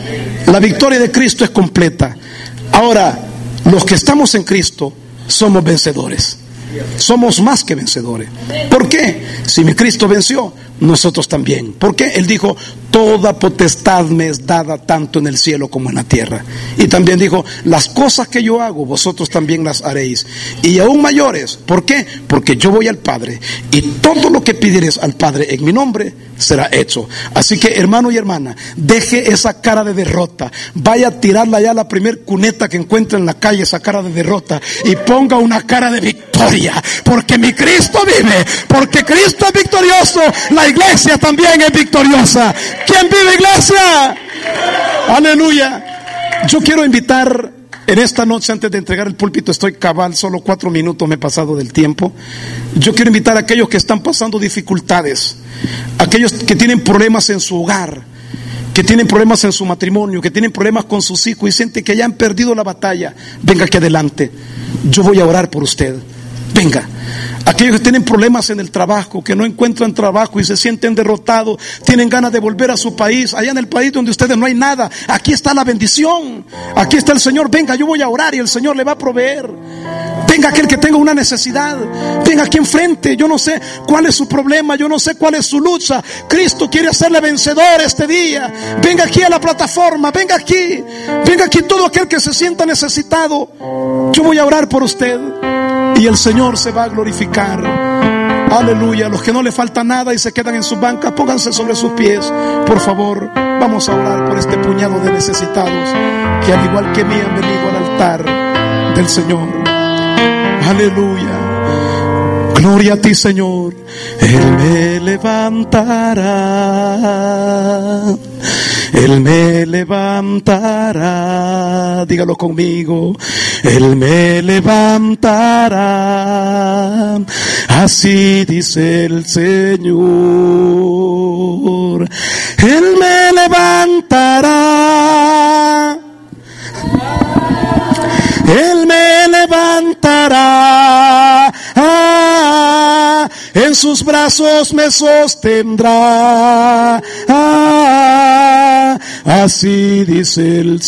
La victoria de Cristo es completa. Ahora, los que estamos en Cristo somos vencedores. Somos más que vencedores. ¿Por qué? Si mi Cristo venció, nosotros también. ¿Por qué? Él dijo: toda potestad me es dada tanto en el cielo como en la tierra. Y también dijo: las cosas que yo hago, vosotros también las haréis, y aún mayores. ¿Por qué? Porque yo voy al Padre, y todo lo que pidieres al Padre en mi nombre será hecho. Así que, hermano y hermana, deje esa cara de derrota, vaya a tirarla ya a la primer cuneta que encuentre en la calle, esa cara de derrota, y ponga una cara de victoria, porque mi Cristo vive, porque Cristo es victorioso. La iglesia también es victoriosa. ¿Quién vive, iglesia? Aleluya. Yo quiero invitar en esta noche, antes de entregar el púlpito, estoy cabal, solo cuatro minutos me he pasado del tiempo. Yo quiero invitar a aquellos que están pasando dificultades, aquellos que tienen problemas en su hogar, que tienen problemas en su matrimonio, que tienen problemas con sus hijos y sienten que ya han perdido la batalla. Venga aquí adelante, yo voy a orar por usted. Venga. Aquellos que tienen problemas en el trabajo, que no encuentran trabajo y se sienten derrotados, tienen ganas de volver a su país, allá en el país donde ustedes no hay nada. Aquí está la bendición, aquí está el Señor. Venga, yo voy a orar y el Señor le va a proveer. Venga aquel que tenga una necesidad, venga aquí enfrente. Yo no sé cuál es su problema, yo no sé cuál es su lucha. Cristo quiere hacerle vencedor este día. Venga aquí a la plataforma, venga aquí, venga aquí todo aquel que se sienta necesitado. Yo voy a orar por usted. y el Señor se va a glorificar. Aleluya. Los que no le falta nada y se quedan en sus bancas, pónganse sobre sus pies, por favor. Vamos a orar por este puñado de necesitados que al igual que mí han venido al altar del Señor. Aleluya. Gloria a ti, Señor. Él me levantará, Él me levantará. Dígalo conmigo. Él me levantará. Así dice el Señor. Él me levantará. Él me levantará. Ah, en sus brazos me sostendrá. Ah, así dice el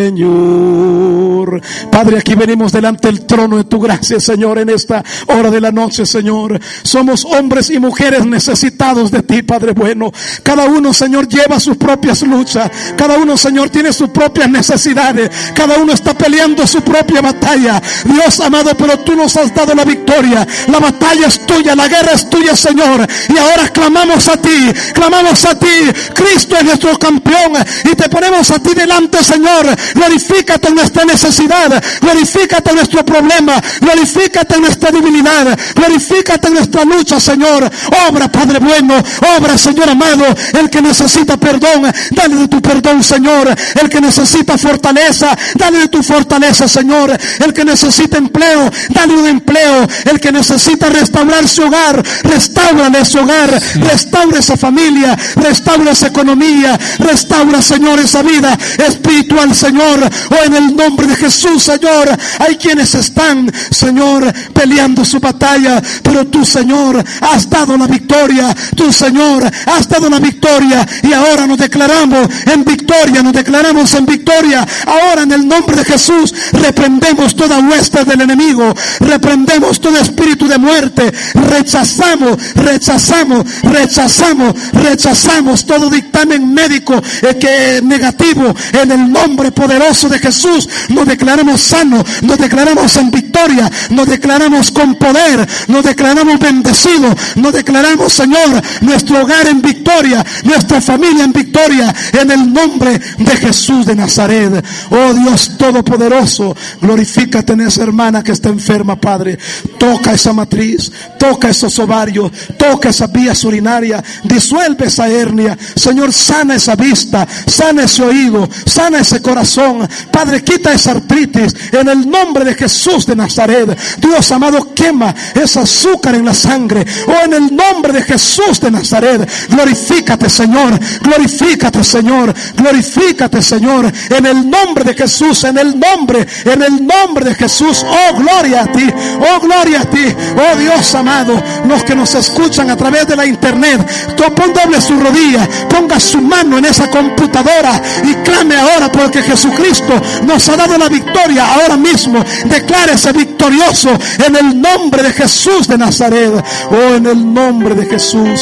Señor. Padre, aquí venimos delante del trono de tu gracia, Señor, en esta hora de la noche, Señor. Somos hombres y mujeres necesitados de ti, Padre bueno. Cada uno, Señor, lleva sus propias luchas. Cada uno, Señor, tiene sus propias necesidades. Cada uno está peleando su propia batalla. Dios amado, pero tú nos has dado la victoria. La batalla es tuya, la guerra es tuya, Señor. Y ahora clamamos a ti, clamamos a ti. Cristo es nuestro campeón y te ponemos a ti delante, Señor. Glorifícate en nuestra necesidad, glorifícate en nuestro problema, glorifícate en nuestra debilidad, glorifícate en nuestra lucha, Señor. Obra, Padre bueno, obra, Señor amado. El que necesita perdón, dale de tu perdón, Señor. El que necesita fortaleza, dale de tu fortaleza, Señor. El que necesita empleo, dale un empleo. El que necesita restaurar su hogar, restaurale su hogar, restaura esa familia, restaura esa economía, restaura, Señor, esa vida espiritual, Señor. Oh, en el nombre de Jesús, Señor. Hay quienes están, Señor, peleando su batalla, pero tú, Señor, has dado la victoria. Tú, Señor, has dado la victoria y ahora nos declaramos en victoria, nos declaramos en victoria. Ahora, en el nombre de Jesús, reprendemos toda hueste del enemigo, reprendemos todo espíritu de muerte, rechazamos, rechazamos, rechazamos, rechazamos todo dictamen médico eh, que negativo. En el nombre poderoso de Jesús nos declaramos sanos, nos declaramos en victoria, nos declaramos con poder, nos declaramos bendecidos, nos declaramos, Señor, nuestro hogar en victoria, nuestra familia en victoria, en el nombre de Jesús de Nazaret. Oh Dios Todopoderoso, glorifícate en esa hermana que está enferma, Padre. Toca esa matriz, toca esos ovarios, toca esa vías urinarias, disuelve esa hernia, Señor, sana esa vista, sana ese oído, sana ese corazón, Padre, quita esa artritis, en el nombre de Jesús de Nazaret. Dios amado, quema ese azúcar en la sangre, oh, en el nombre de Jesús de Nazaret. Glorifícate, Señor, glorifícate, Señor, glorifícate, Señor, en el nombre de Jesús, en el nombre, en el nombre de Jesús. Oh, gloria a ti, oh, gloria a ti, oh Dios amado. Los que nos escuchan a través de la internet, pon doble su rodilla, ponga su mano en esa computadora y clame ahora, porque Jesucristo nos ha dado la victoria ahora mismo. Declárese victorioso en el nombre de Jesús de Nazaret. Oh, en el nombre de Jesús,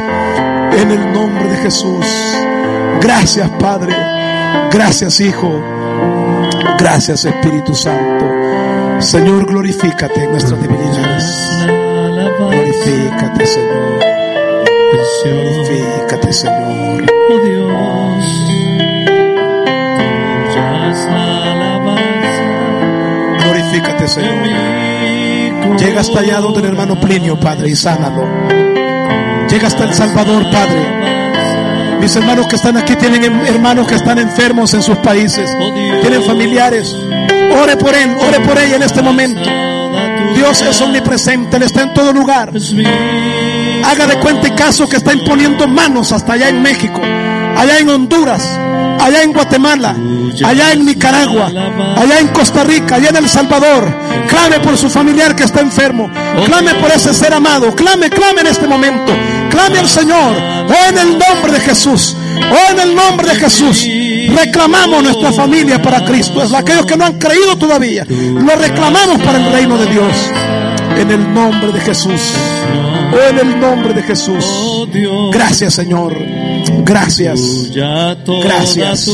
en el nombre de Jesús. Gracias, Padre, gracias, Hijo, gracias, Espíritu Santo. Señor, glorifícate en nuestras debilidades. Glorifícate, Señor. Glorifícate, Señor. Oh Dios, tuya es la alabanza. Glorifícate, Señor. Llega hasta allá donde el hermano Plinio, Padre, y sánalo. Llega hasta El Salvador, Padre. Mis hermanos que están aquí tienen hermanos que están enfermos en sus países, tienen familiares. Ore por él, ore por ella en este momento. Dios es omnipresente, Él está en todo lugar. Haga de cuenta y caso que está imponiendo manos hasta allá en México, allá en Honduras, allá en Guatemala, allá en Nicaragua, allá en Costa Rica, allá en El Salvador. Clame por su familiar que está enfermo, clame por ese ser amado, clame, clame en este momento, clame al Señor. Oh, en el nombre de Jesús, oh, en el nombre de Jesús. Reclamamos nuestra familia para Cristo. Es aquellos que no han creído todavía, lo reclamamos para el reino de Dios. En el nombre de Jesús, oh, en el nombre de Jesús. Gracias, Señor. Gracias. Gracias.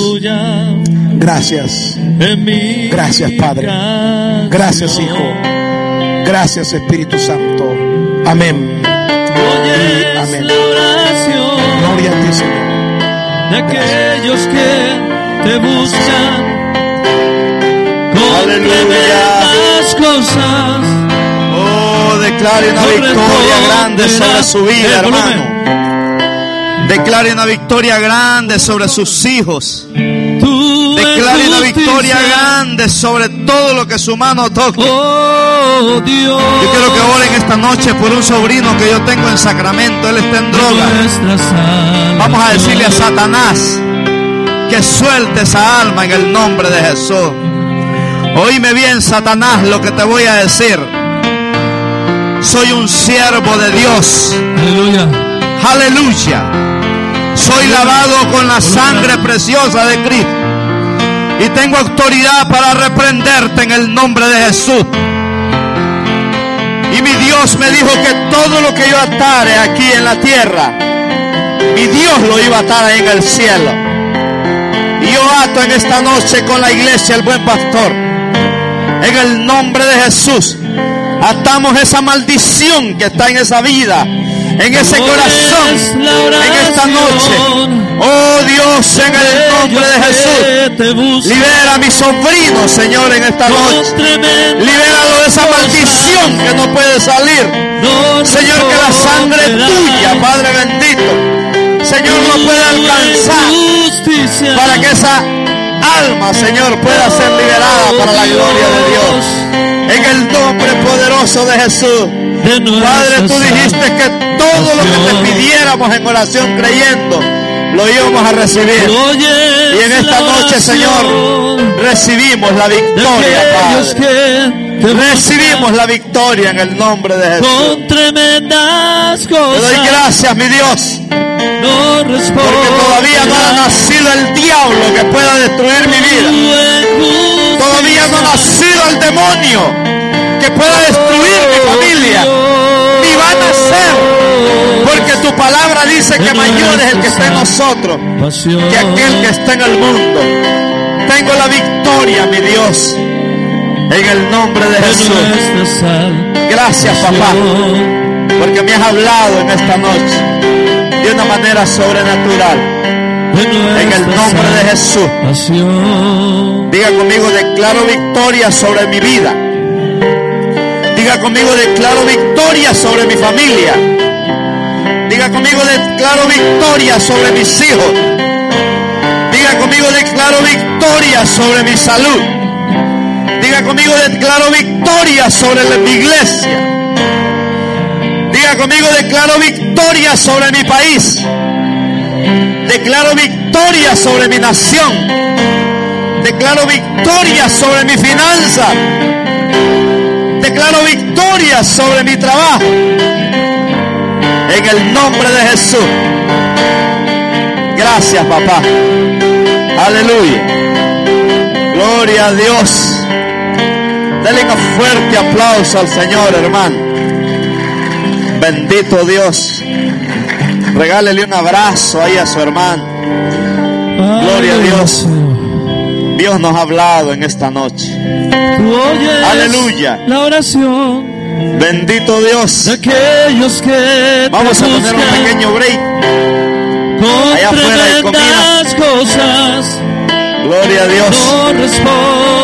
Gracias. Gracias, Padre. Gracias, Hijo. Gracias, Espíritu Santo. Amén. Oyes Amén. la oración Gloria a ti, Señor. de aquellos que te buscan con Aleluya. tremendas cosas. Oh, declare una Sobre victoria todo, grande sobre verá su vida, el volumen. hermano. Declare una victoria grande sobre sus hijos. Tú Declare en una victoria justicia, grande sobre todo lo que su mano toque. oh Dios, Yo quiero que oren esta noche por un sobrino que yo tengo en Sacramento. Él está en droga. Vamos a decirle a Satanás que suelte esa alma en el nombre de Jesús. Oíme bien, Satanás, lo que te voy a decir. Soy un siervo de Dios. Aleluya. Aleluya. Soy lavado con la sangre preciosa de Cristo. Y tengo autoridad para reprenderte en el nombre de Jesús. Y mi Dios me dijo que todo lo que yo atare aquí en la tierra, mi Dios lo iba a atar ahí en el cielo. Y yo ato en esta noche con la iglesia, el buen pastor. En el nombre de Jesús. Atamos esa maldición que está en esa vida, en ese corazón, en esta noche. Oh Dios, en el nombre de Jesús, libera a mi sobrino, Señor, en esta noche. Libéralo de esa maldición que no puede salir. Señor, que la sangre tuya, Padre bendito, Señor, lo pueda alcanzar para que esa alma, Señor, pueda ser liberada para la gloria de Dios. En el nombre poderoso de Jesús. Padre, tú dijiste que todo lo que te pidiéramos en oración creyendo, lo íbamos a recibir. Y en esta noche, Señor, recibimos la victoria, Padre. Recibimos la victoria en el nombre de Jesús. Con tremendas cosas. Te doy gracias, mi Dios, porque todavía no ha nacido el diablo que pueda destruir mi vida. Todavía no ha nacido el demonio que pueda destruir mi familia. Ni va a nacer, porque tu palabra dice que mayor es el que está en nosotros que aquel que está en el mundo. Tengo la victoria, mi Dios, en el nombre de Jesús. Gracias, papá, porque me has hablado en esta noche de una manera sobrenatural. En el nombre de Jesús. Diga conmigo, declaro victoria sobre mi vida. Diga conmigo, declaro victoria sobre mi familia. Diga conmigo, declaro victoria sobre mis hijos. Diga conmigo, declaro victoria sobre mi salud. Diga conmigo, declaro victoria sobre mi iglesia. Diga conmigo, declaro victoria sobre mi país. Declaro victoria sobre mi nación. Declaro victoria sobre mi finanza. Declaro victoria sobre mi trabajo. En el nombre de Jesús. Gracias, papá. Aleluya. Gloria a Dios. Dale un fuerte aplauso al Señor, hermano. Bendito Dios. Regálele un abrazo ahí a su hermano. Gloria a Dios. Dios nos ha hablado en esta noche. Aleluya. La oración. Bendito Dios. De aquellos que vamos a tener un pequeño break. Allá afuera hay comida. Cosas. Gloria a Dios. No responde.